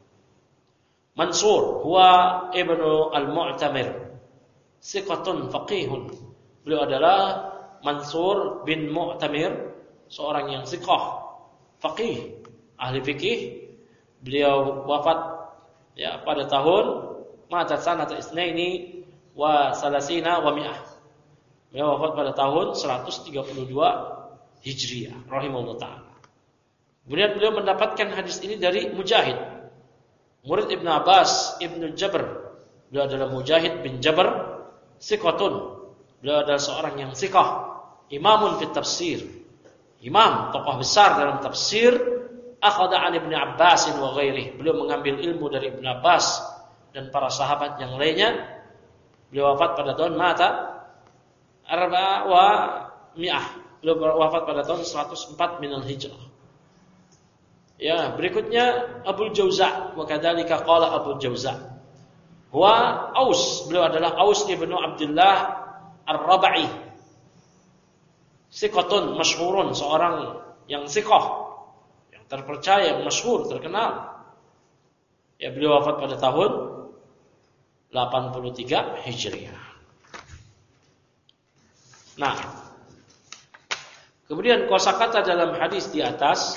Mansur huwa ibnu al-Mu'tamir, thiqatun faqihun. Beliau adalah Mansur bin Mu'tamir, seorang yang thiqah, faqih, ahli fikih. Beliau wafat ya pada tahun mata sanata isnaini wa salasina wa mi'ah. Beliau wafat pada tahun 132 Hijriah rahimahullah ta'ala. Kemudian beliau mendapatkan hadis ini dari Mujahid, murid Ibn Abbas Ibn Jabr. Beliau adalah Mujahid bin Jabr, thiqatun. Beliau adalah seorang yang thiqah, imamun fit tafsir, imam, tokoh besar dalam tafsir. Akhadha an Ibn Abbas wa ghairihi. Beliau mengambil ilmu dari Ibn Abbas dan para sahabat yang lainnya. Beliau wafat pada tahun mata arba'a wa mi'ah. Beliau wafat pada tahun 104 minal Hijrah. Ya, berikutnya Abu Jauza, wa kadzalika qala Abu Jauza. Wa Aus, beliau adalah Aus ibnu Abdullah Ar-Rabai. Thiqatun masyhurun, seorang yang thiqah, terpercaya, masyhur, terkenal. Ya, beliau wafat pada tahun 83 Hijriah. Nah, kemudian kosakata dalam hadis di atas,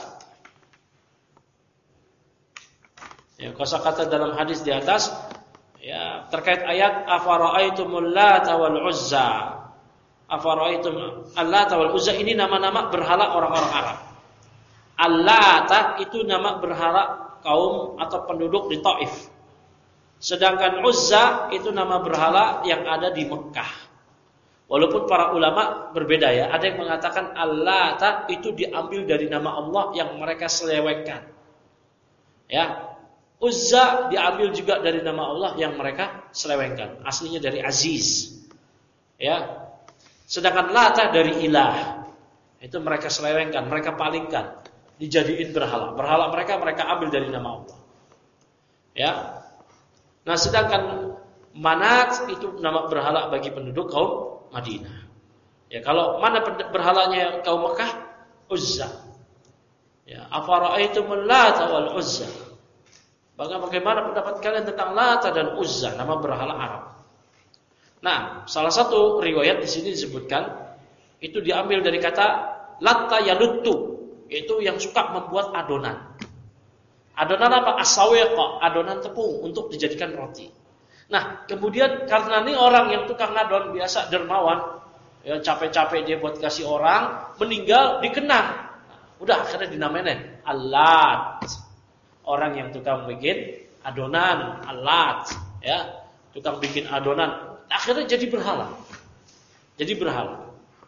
ya, kosakata dalam hadis di atas, ya, terkait ayat afara'aitumul Lata wal Uzza. Afara'aitum al-Lata wal Uzza, ini nama-nama berhala orang-orang Arab. Al-Lata itu nama berhala kaum atau penduduk di Taif. Sedangkan Uzza itu nama berhala yang ada di Mekah. Walaupun para ulama berbeda ya. Ada yang mengatakan Al-Lata itu diambil dari nama Allah yang mereka selewengkan. Ya. Uzza diambil juga dari nama Allah yang mereka selewengkan. Aslinya dari Aziz. Ya. Sedangkan Lata dari ilah. Itu mereka selewengkan, mereka palingkan. Dijadiin berhala. Berhala mereka ambil dari nama Allah. Ya. Nah, sedangkan Manat itu nama berhala bagi penduduk kaum Madinah. Ya, kalau mana berhalanya kaum Mekah? Uzza. Ya, afara'aitumul Lata wal Uzza. Bagaimana pendapat kalian tentang Lata dan Uzza, nama berhala Arab? Nah, salah satu riwayat di sini disebutkan itu diambil dari kata latta yaluttu, yaitu yang suka membuat adonan. Adonan apa? As-sawiqa, adonan tepung untuk dijadikan roti. Nah, kemudian karena ini orang yang tukang ngadon biasa dermawan, ya, capek-capek dia buat kasih orang, meninggal dikenang. Udah akhirnya dinamain Al-Lat. Orang yang tukang bikin adonan, Al-Lat, ya, tukang bikin adonan, akhirnya jadi berhala. Jadi berhala.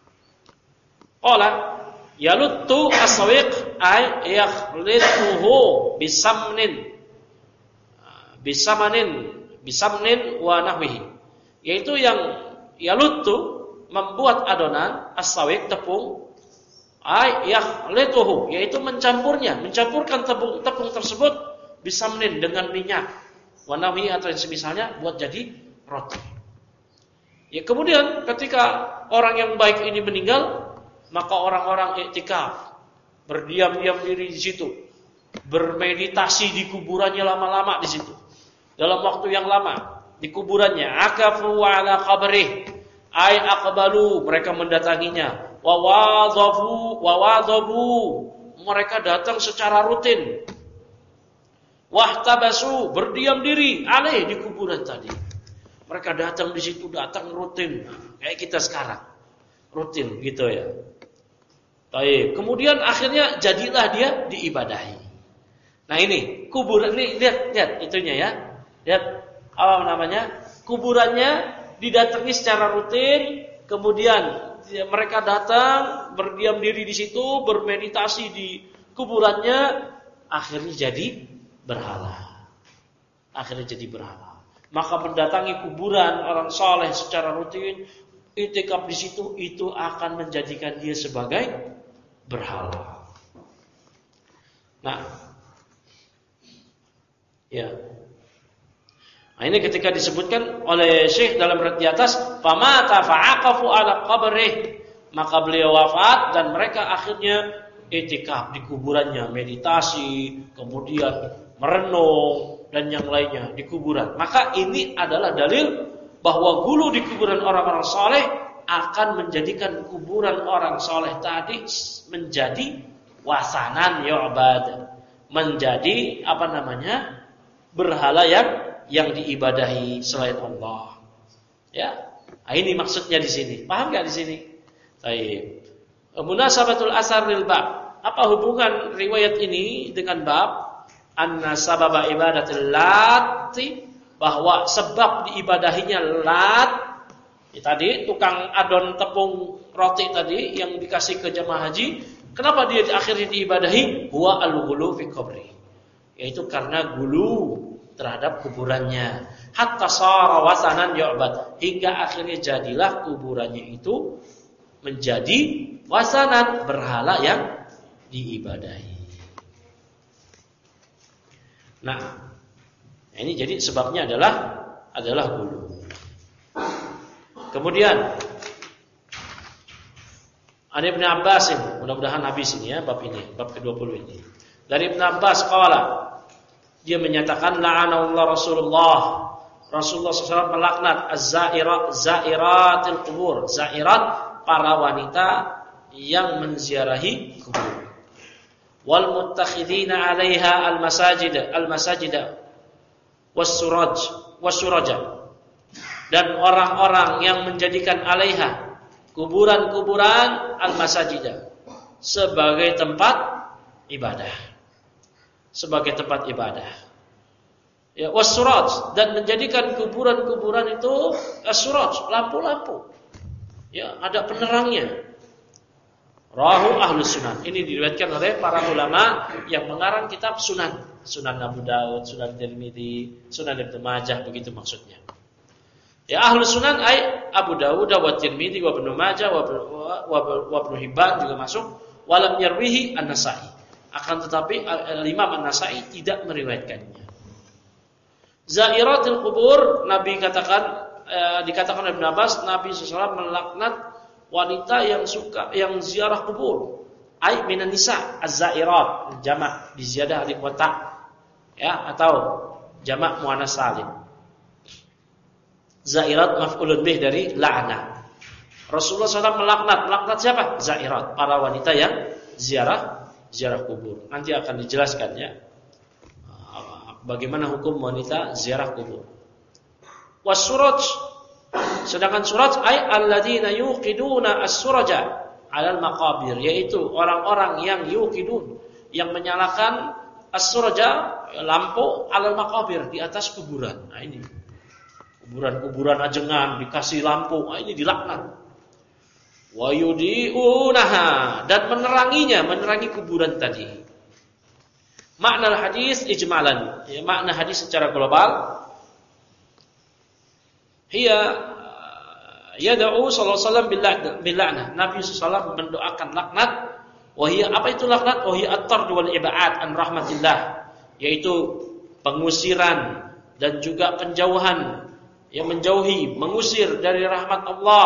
Qala yaluttu as-sawiq ay yakhlituhu bisamnin wa nahwihi. Yaitu yang yaluttu membuat adonan, as-sawiq tepung, ay yakhlituhu yaitu mencampurkan tepung tersebut bisamnin dengan minyak, wa nahwihi atau semisalnya buat jadi roti. Ya, kemudian ketika orang yang baik ini meninggal, maka orang-orang iktikaf, berdiam-diam diri di situ, bermeditasi di kuburannya lama-lama di situ. Dalam waktu yang lama di kuburannya. Akafu ala qabrih, ay aqbalu, mereka mendatanginya. Wawadhabu, mereka datang secara rutin. Wahtabasu, berdiam diri alaih di kuburan tadi. Mereka datang di situ, datang rutin, kayak kita sekarang, rutin gitu ya. Baik. Kemudian akhirnya jadilah dia diibadahi. Nah ini kuburan ini, lihat itunya ya, lihat apa namanya, kuburannya didatangi secara rutin. Kemudian mereka datang, berdiam diri di situ, bermeditasi di kuburannya, akhirnya jadi berhala. Akhirnya jadi berhala. Maka mendatangi kuburan orang saleh secara rutin, i'tikaf di situ, itu akan menjadikan dia sebagai berhala. Nah, ya. Nah, ini ketika disebutkan oleh Syekh dalam riwayat di atas, famata fa'aqafu ala qabrih, maka beliau wafat dan mereka akhirnya i'tikaf di kuburannya, meditasi, kemudian merenung dan yang lainnya di kuburan. Maka ini adalah dalil bahwa gulu di kuburan orang-orang saleh akan menjadikan kuburan orang saleh tadi menjadi wasanan yu'bad, menjadi apa namanya, berhala yang diibadahi selain Allah. Ya, nah, ini maksudnya di sini. Paham nggak di sini? Baik. Munasabatul asar lil bab. Apa hubungan riwayat ini dengan bab anna sababa ibadatil lati, bahwa sebab diibadahinya Lat, ya, tadi tukang adon tepung roti tadi yang dikasih ke jemaah haji, kenapa dia akhirnya diibadahi? Huwa al-ghulu fi qabri, yaitu karena gulu terhadap kuburannya. Hatta sara wasanan yu'bad, hingga akhirnya jadilah kuburannya itu menjadi wasanan, berhala yang diibadahi. Nah, ini jadi sebabnya adalah gulu. Kemudian ada Ibnu Abbas, mudah-mudahan habis ini ya bab ini, bab ke-20 ini. Dari Ibnu Abbas qala, dia menyatakan la'anallahu Rasulullah SAW melaknat zairatil qubur, zairat para wanita yang menziarahi kubur. Wal muttakhidina 'alaiha al-masajid was-suraja, dan orang-orang yang menjadikan 'alaiha kuburan-kuburan al-masajid sebagai tempat ibadah. Sebagai tempat ibadah. Ya, was-suraj, dan menjadikan kuburan-kuburan itu as-suraj, lampu-lampu. Ya, ada penerangnya. Rawahu Ahlus Sunan. Ini diriwayatkan oleh para ulama yang mengarang kitab Sunan. Sunan Abu Daud, Sunan Tirmidzi, Sunan Ibnu Majah, begitu maksudnya. Ya, Ahlus Sunan ay Abu Daud, wa Tirmidzi, wa Ibnu Majah, wa Ibnu Hibban juga masuk. Walam yarwihi An-Nasa'i. Akan tetapi Imam An-Nasa'i tidak meriwayatkannya. Zairatul qubur, Nabi dikatakan oleh Ibnu Abbas, Nabi SAW melaknat wanita yang ziarah kubur. Ai minan nisa az-zairat, jamak diziyadah alif wa ta, ya, atau jamak muannas salim. Zairat maf'ulun bih dari la'na. Rasulullah SAW melaknat siapa? Zairat, para wanita yang ziarah kubur. Nanti akan dijelaskan ya bagaimana hukum wanita ziarah kubur. Was-suraj, sedangkan suraj ay alladzina yuqiduna as-suraja 'alal maqabir, yaitu orang-orang yang yuqidun, yang menyalakan as-suraja, lampu 'alal maqabir, di atas kuburan. Nah ini kuburan-kuburan ajengan dikasih lampu, nah ini dilaknat. Wa yudiunaha, dan menerangi kuburan tadi. Makna hadis ijmalan, ya, makna hadis secara global. Hiya yad'u sallallahu alaihi wasallam bil-la'nah. Nabi sallallahu mendoakan laknat. Wahia, apa itu laknat? Wahia at-tard wal ib'ad an rahmatillah, yaitu pengusiran dan juga penjauhan, yang menjauhi, mengusir dari rahmat Allah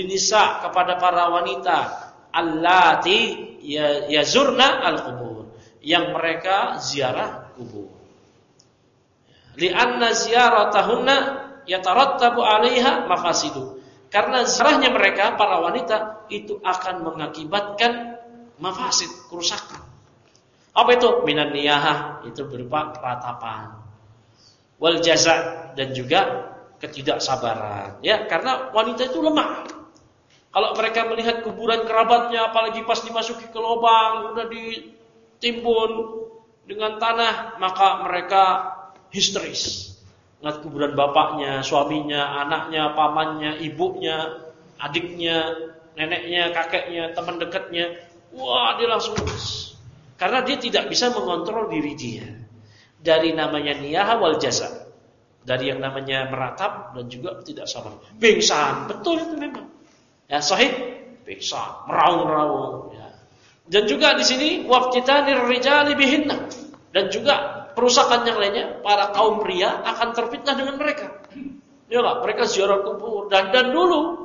linisa, kepada para wanita allati yazurna al-qubur, yang mereka ziarah kubur. Li'anna ziyaratahunna yatarattabu 'alaiha mafasidu. Karena ziarahnya mereka para wanita itu akan mengakibatkan mafasid, kerusakan. Apa itu? Minan niyahah, itu berupa ratapan. Wal jaza, dan juga ketidaksabaran. Ya, karena wanita itu lemah. Kalau mereka melihat kuburan kerabatnya, apalagi pas dimasuki ke lubang, udah ditimbun dengan tanah, maka mereka histeris. Lihat kuburan bapaknya, suaminya, anaknya, pamannya, ibunya, adiknya, neneknya, kakeknya, teman dekatnya. Wah, dia langsung karena dia tidak bisa mengontrol diri dia. Dari namanya niyah wal jaza, dari yang namanya meratap dan juga tidak sabar. Pingsan, betul itu memang. Ya, sahih, pingsan, meraung-raung. Ya. Dan juga di sini waftitanir rijali bihinna, dan juga perusakan yang lainnya, para kaum pria akan terfitnah dengan mereka. Ya lah, mereka ziarah kubur, dandan dulu,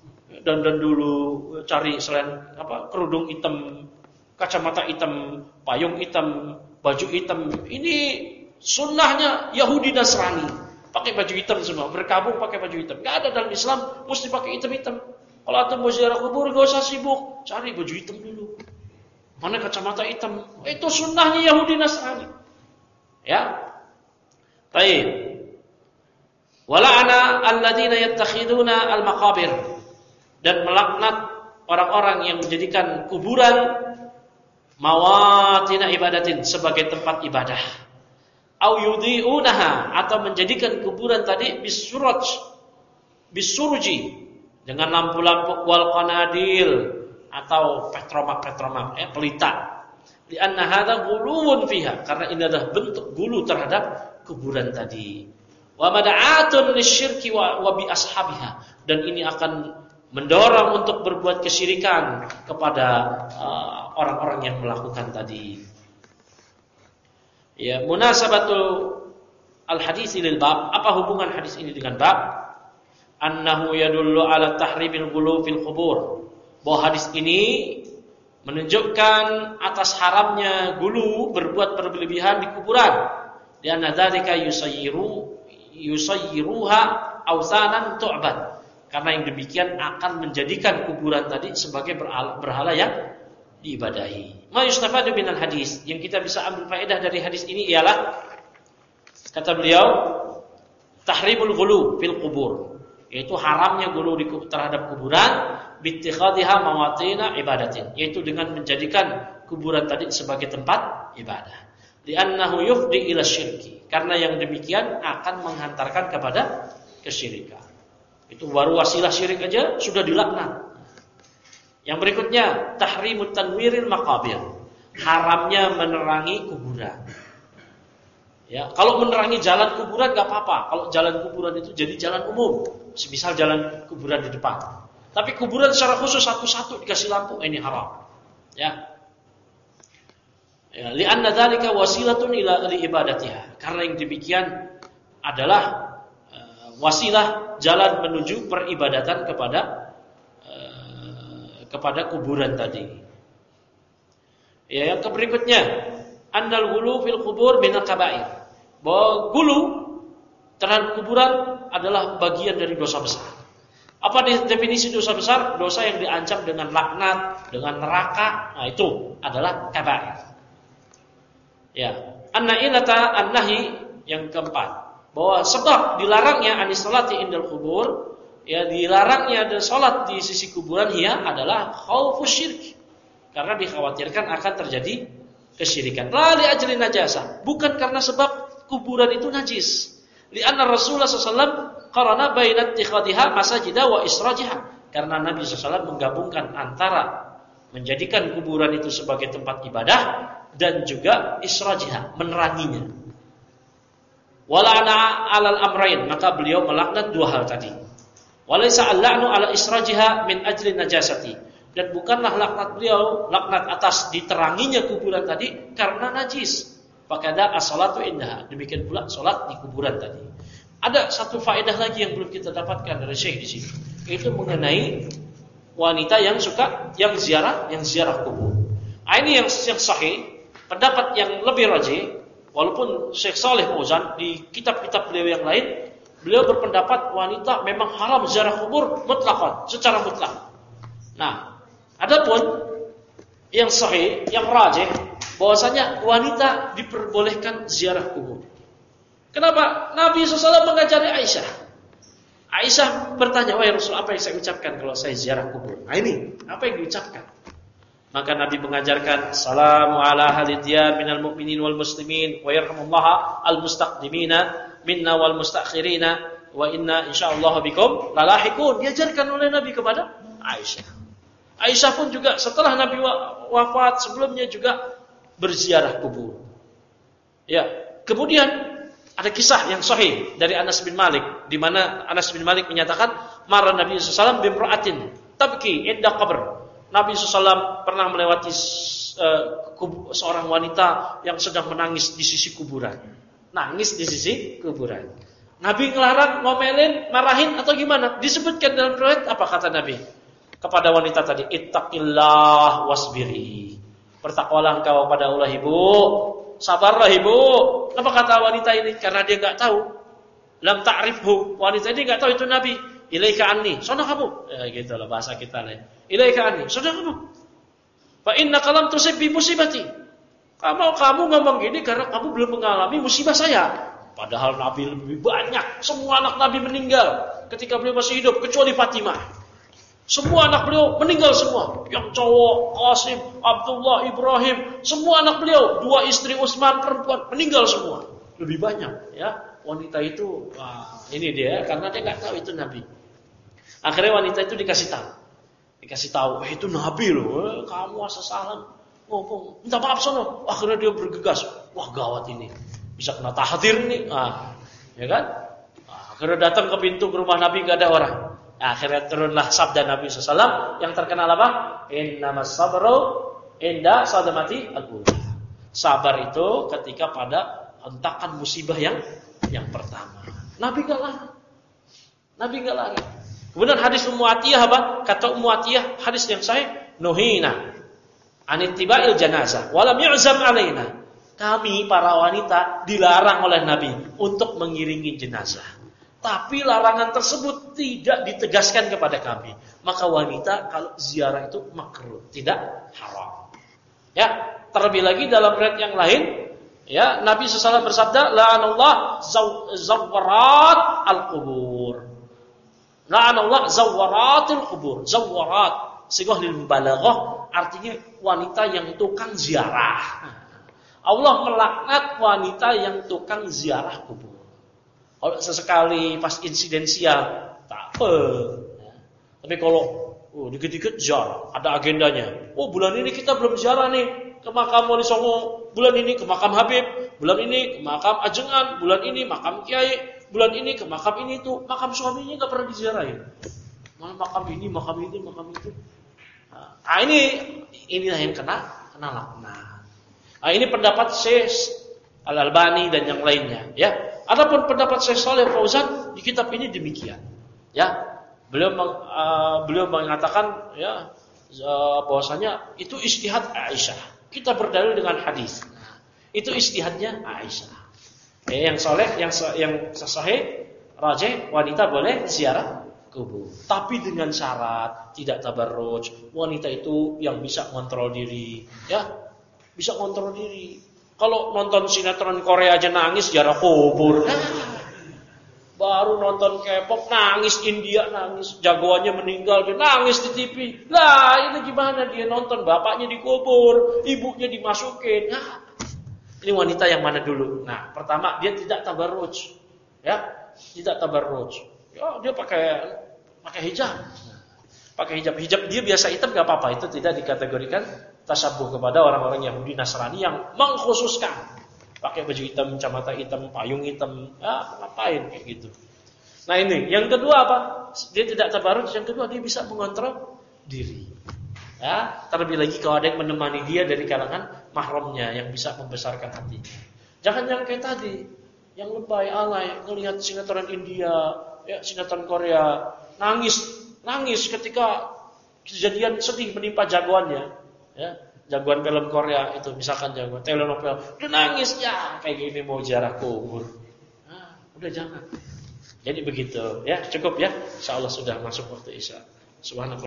cari selain kerudung hitam, kacamata hitam, payung hitam, baju hitam. Ini sunnahnya Yahudi Nasrani, pakai baju hitam semua, berkabung pakai baju hitam. Gak ada dalam Islam mesti pakai hitam-hitam. Kalau antum mau ziarah kubur gak usah sibuk, cari baju hitam dulu. Mana kacamata hitam? Itu sunnahnya Yahudi Nasrani. Ya. Baik. Wala'ana alladziina yattakhiduna al-maqabir, dan melaknat orang-orang yang menjadikan kuburan mawatina ibadatin, sebagai tempat ibadah. Au yudhi'unaha, atau menjadikan kuburan tadi bisurji, dengan lampu-lampu, wal qanadil, atau petromak, pelita. Lianna hadza ghuluwun fiha, karena ini adalah bentuk gulu terhadap kuburan tadi. Wa mad'atun lisyirki wa bi ashabiha, dan ini akan mendorong untuk berbuat kesyirikan kepada orang-orang yang melakukan tadi. Ya, munasabatu al-hadits lil bab, apa hubungan hadis ini dengan bab? Annahu yadullu ala tahrimil ghulu fil qubur. Bahwa hadis ini menunjukkan atas haramnya gulu, berbuat berlebihan di kuburan. Di anna dzalika yusayyiruha awsanan tu'bad. Karena yang demikian akan menjadikan kuburan tadi sebagai berhala yang diibadahi. Ma yustafadu minal hadis, yang kita bisa ambil faedah dari hadis ini ialah, kata beliau, tahrimul ghulu fil qubur, yaitu haramnya ghulu terhadap kuburan, bittikhadhiha mawatina ibadatin, yaitu dengan menjadikan kuburan tadi sebagai tempat ibadah. Li'annahu yufdi ila syirki, karena yang demikian akan menghantarkan kepada kesyirikan. Itu baru wasilah syirik aja sudah dilaknat. Yang berikutnya, tahrimut tanwiril maqabir, haramnya menerangi kuburan. Ya, kalau menerangi jalan kuburan enggak apa-apa. Kalau jalan kuburan itu jadi jalan umum, semisal jalan kuburan di depan. Tapi kuburan secara khusus satu-satu dikasih lampu, ini haram. Ya. Ya, li'anna dzalika wasilatun ila ibadatiha. Karena yang demikian adalah wasilah jalan menuju peribadatan kepada kuburan tadi. Ya, yang berikutnya, annal ghulu fil qubur minal kaba'ir. Bahwa ghulu terhadap kuburan adalah bagian dari dosa besar. Apa definisi dosa besar? Dosa yang diancam dengan laknat, dengan neraka. Nah, itu adalah kaba'ir. Ya, an-nailata an-nahi, yang keempat, bahwa sebab dilarangnya anis salati indal kubur, ya dilarangnya ada salat di sisi kuburan, ia adalah khaufus syirk, karena dikhawatirkan akan terjadi kesyirikan. La li ajli najasa, bukan karena sebab kuburan itu najis. Li'anna Rasulullah SAW qarana baina ittikhadhiha masajida wa israjiha, karena Nabi SAW menggabungkan antara menjadikan kuburan itu sebagai tempat ibadah dan juga israjiha, meneranginya. Wala'ana 'alal amrayn, maka beliau melaknat dua hal tadi. Walaysa al-la'nu 'ala israjiha min ajli najasati, dan bukanlah laknat beliau laknat atas diteranginya kuburan tadi karena najis. Fakada as-salatu indaha, demikian pula salat di kuburan tadi. Ada satu faedah lagi yang belum kita dapatkan dari Syekh di sini, yaitu mengenai wanita yang ziarah kubur. Ini yang sahih pendapat yang lebih rajih, walaupun Syekh Shalih Fauzan di kitab-kitab beliau yang lain, beliau berpendapat wanita memang haram ziarah kubur mutlaqan, secara mutlak. Nah, adapun yang sahih, yang rajih, bahwasanya wanita diperbolehkan ziarah kubur. Kenapa? Nabi SAW mengajari Aisyah. Aisyah bertanya, wahai Rasul, apa yang saya ucapkan kalau saya ziarah kubur? Nah ini, apa yang diucapkan? Maka Nabi mengajarkan, Assalamu ala halidiyar minal mu'minin wal muslimin, wa yarhamullaha al-mustaqdimina, minna wal mustakhirina, wa inna insyaallah bikum lalahikun. Diajarkan oleh Nabi kepada Aisyah. Aisyah pun juga setelah Nabi wafat, sebelumnya juga berziarah kubur. Ya, kemudian ada kisah yang sahih dari Anas bin Malik, di mana Anas bin Malik menyatakan, marra Nabi SAW bimra'atin tabki inda qabr. Nabi SAW pernah melewati seorang wanita yang sedang menangis di sisi kuburan. Nangis di sisi kuburan. Nabi ngelarang, ngomelin, marahin atau gimana? Disebutkan dalam riwayat, apa kata Nabi kepada wanita tadi? Ittaqillah wasbiri. Bertakwalah engkau pada Allah ibu. Sabarlah ibu. Apa kata wanita ini? Karena dia enggak tahu. Lam ta'rifhu. Wanita ini enggak tahu itu Nabi. Ilaika anni. Sono kamu. Ya gitu lah bahasa kita lah. Ilaika anni. Sono kamu. Fa innaka lam tusib bi musibati. Kamu ngomong gini karena kamu belum mengalami musibah saya. Padahal Nabi lebih banyak. Semua anak Nabi meninggal ketika beliau masih hidup kecuali Fatimah. Semua anak beliau meninggal semua. Yang cowok, Qasim, Abdullah, Ibrahim, semua anak beliau, 2 istri Utsman perempuan meninggal semua. Lebih banyak, ya. Wanita itu, ini dia, karena dia nggak tahu itu Nabi. Akhirnya wanita itu dikasih tahu, itu Nabi loh. Kamu asal salam ngomong, minta maaf sono. Akhirnya dia bergegas, wah gawat ini, bisa kena tahdir nih, ya kan? Akhirnya datang ke pintu ke rumah Nabi, nggak ada orang. Akhirnya turunlah sabda Nabi SAW yang terkenal apa? Innamas sabru inda sadamati al-ula. Sabar itu ketika pada hentakan musibah yang pertama. Nabi nggak lari. Kemudian hadis Ummu Atiyah apa? Kata Ummu Atiyah, hadis yang sahih, nuhina anittiba'il janazah walam yu'zam alaina. Kami para wanita dilarang oleh Nabi untuk mengiringi jenazah. Tapi larangan tersebut tidak ditegaskan kepada kami. Maka wanita kalau ziarah itu makruh, tidak haram. Ya, terlebih lagi dalam riwayat yang lain, ya, Nabi SAW bersabda, la'anallah zawwarat al-qubur. La'anallah zawwaratil qubur. Zawwarat sighah lil mubalaghah, artinya wanita yang tukang ziarah. Allah melaknat wanita yang tukang ziarah kubur. Kalau sesekali pas insidensial, tak apa. Ya. Tapi kalau dikit-dikit ziarah, ada agendanya. Oh, bulan ini kita belum ziarah nih ke makam Wali Songo, bulan ini ke makam Habib, bulan ini ke makam Ajengan, bulan ini makam Kiai, bulan ini ke makam ini itu, makam suaminya nggak pernah diziarahin. Makam ini, makam itu. Nah, inilah yang kena laknat. Nah, ini pendapat Syekh Al-Albani dan yang lainnya, ya. Adapun pendapat Syekh Shalih Fauzan di kitab ini demikian, ya. Beliau mengatakan, ya, bahwasanya itu ijtihad Aisyah. Kita berdalil dengan hadis. Nah, itu ijtihadnya Aisyah. Yang sahih, rajih, wanita boleh ziarah kubur, tapi dengan syarat tidak tabarruj. Wanita itu yang bisa kontrol diri, ya, bisa kontrol diri. Kalau nonton sinetron Korea aja nangis ziarah kubur. Baru nonton K-pop nangis, India nangis, jagoannya meninggal dia nangis di TV. Lah, ini gimana dia nonton bapaknya dikubur, ibunya dimasukin. Nah, ini wanita yang mana dulu? Nah, pertama dia tidak tabarruj. Ya, tidak tabarruj. Ya, dia pakai hijab. Pakai hijab dia biasa hitam enggak apa-apa, itu tidak dikategorikan tasabuh kepada orang-orang Yahudi Nasrani yang mengkhususkan pakai baju hitam, kacamata hitam, payung hitam, ya ngapain kayak gitu. Nah ini, yang kedua apa? Dia tidak tabarruj, yang kedua dia bisa mengontrol diri. Ya, terlebih lagi kalau ada yang menemani dia dari kalangan mahramnya yang bisa membesarkan hatinya. Jangan yang kayak tadi, yang lebay alay ngelihat sinetron India, ya sinetron Korea, nangis ketika kejadian sedih menimpa jagoannya. Ya, jagoan film Korea itu, misalkan jagoan telenovela, udah nangis ya kayak gini mau ziarah kubur. Udah jangan. Jadi begitu ya, cukup ya. Insyaallah sudah masuk waktu Isya. Subhanallah.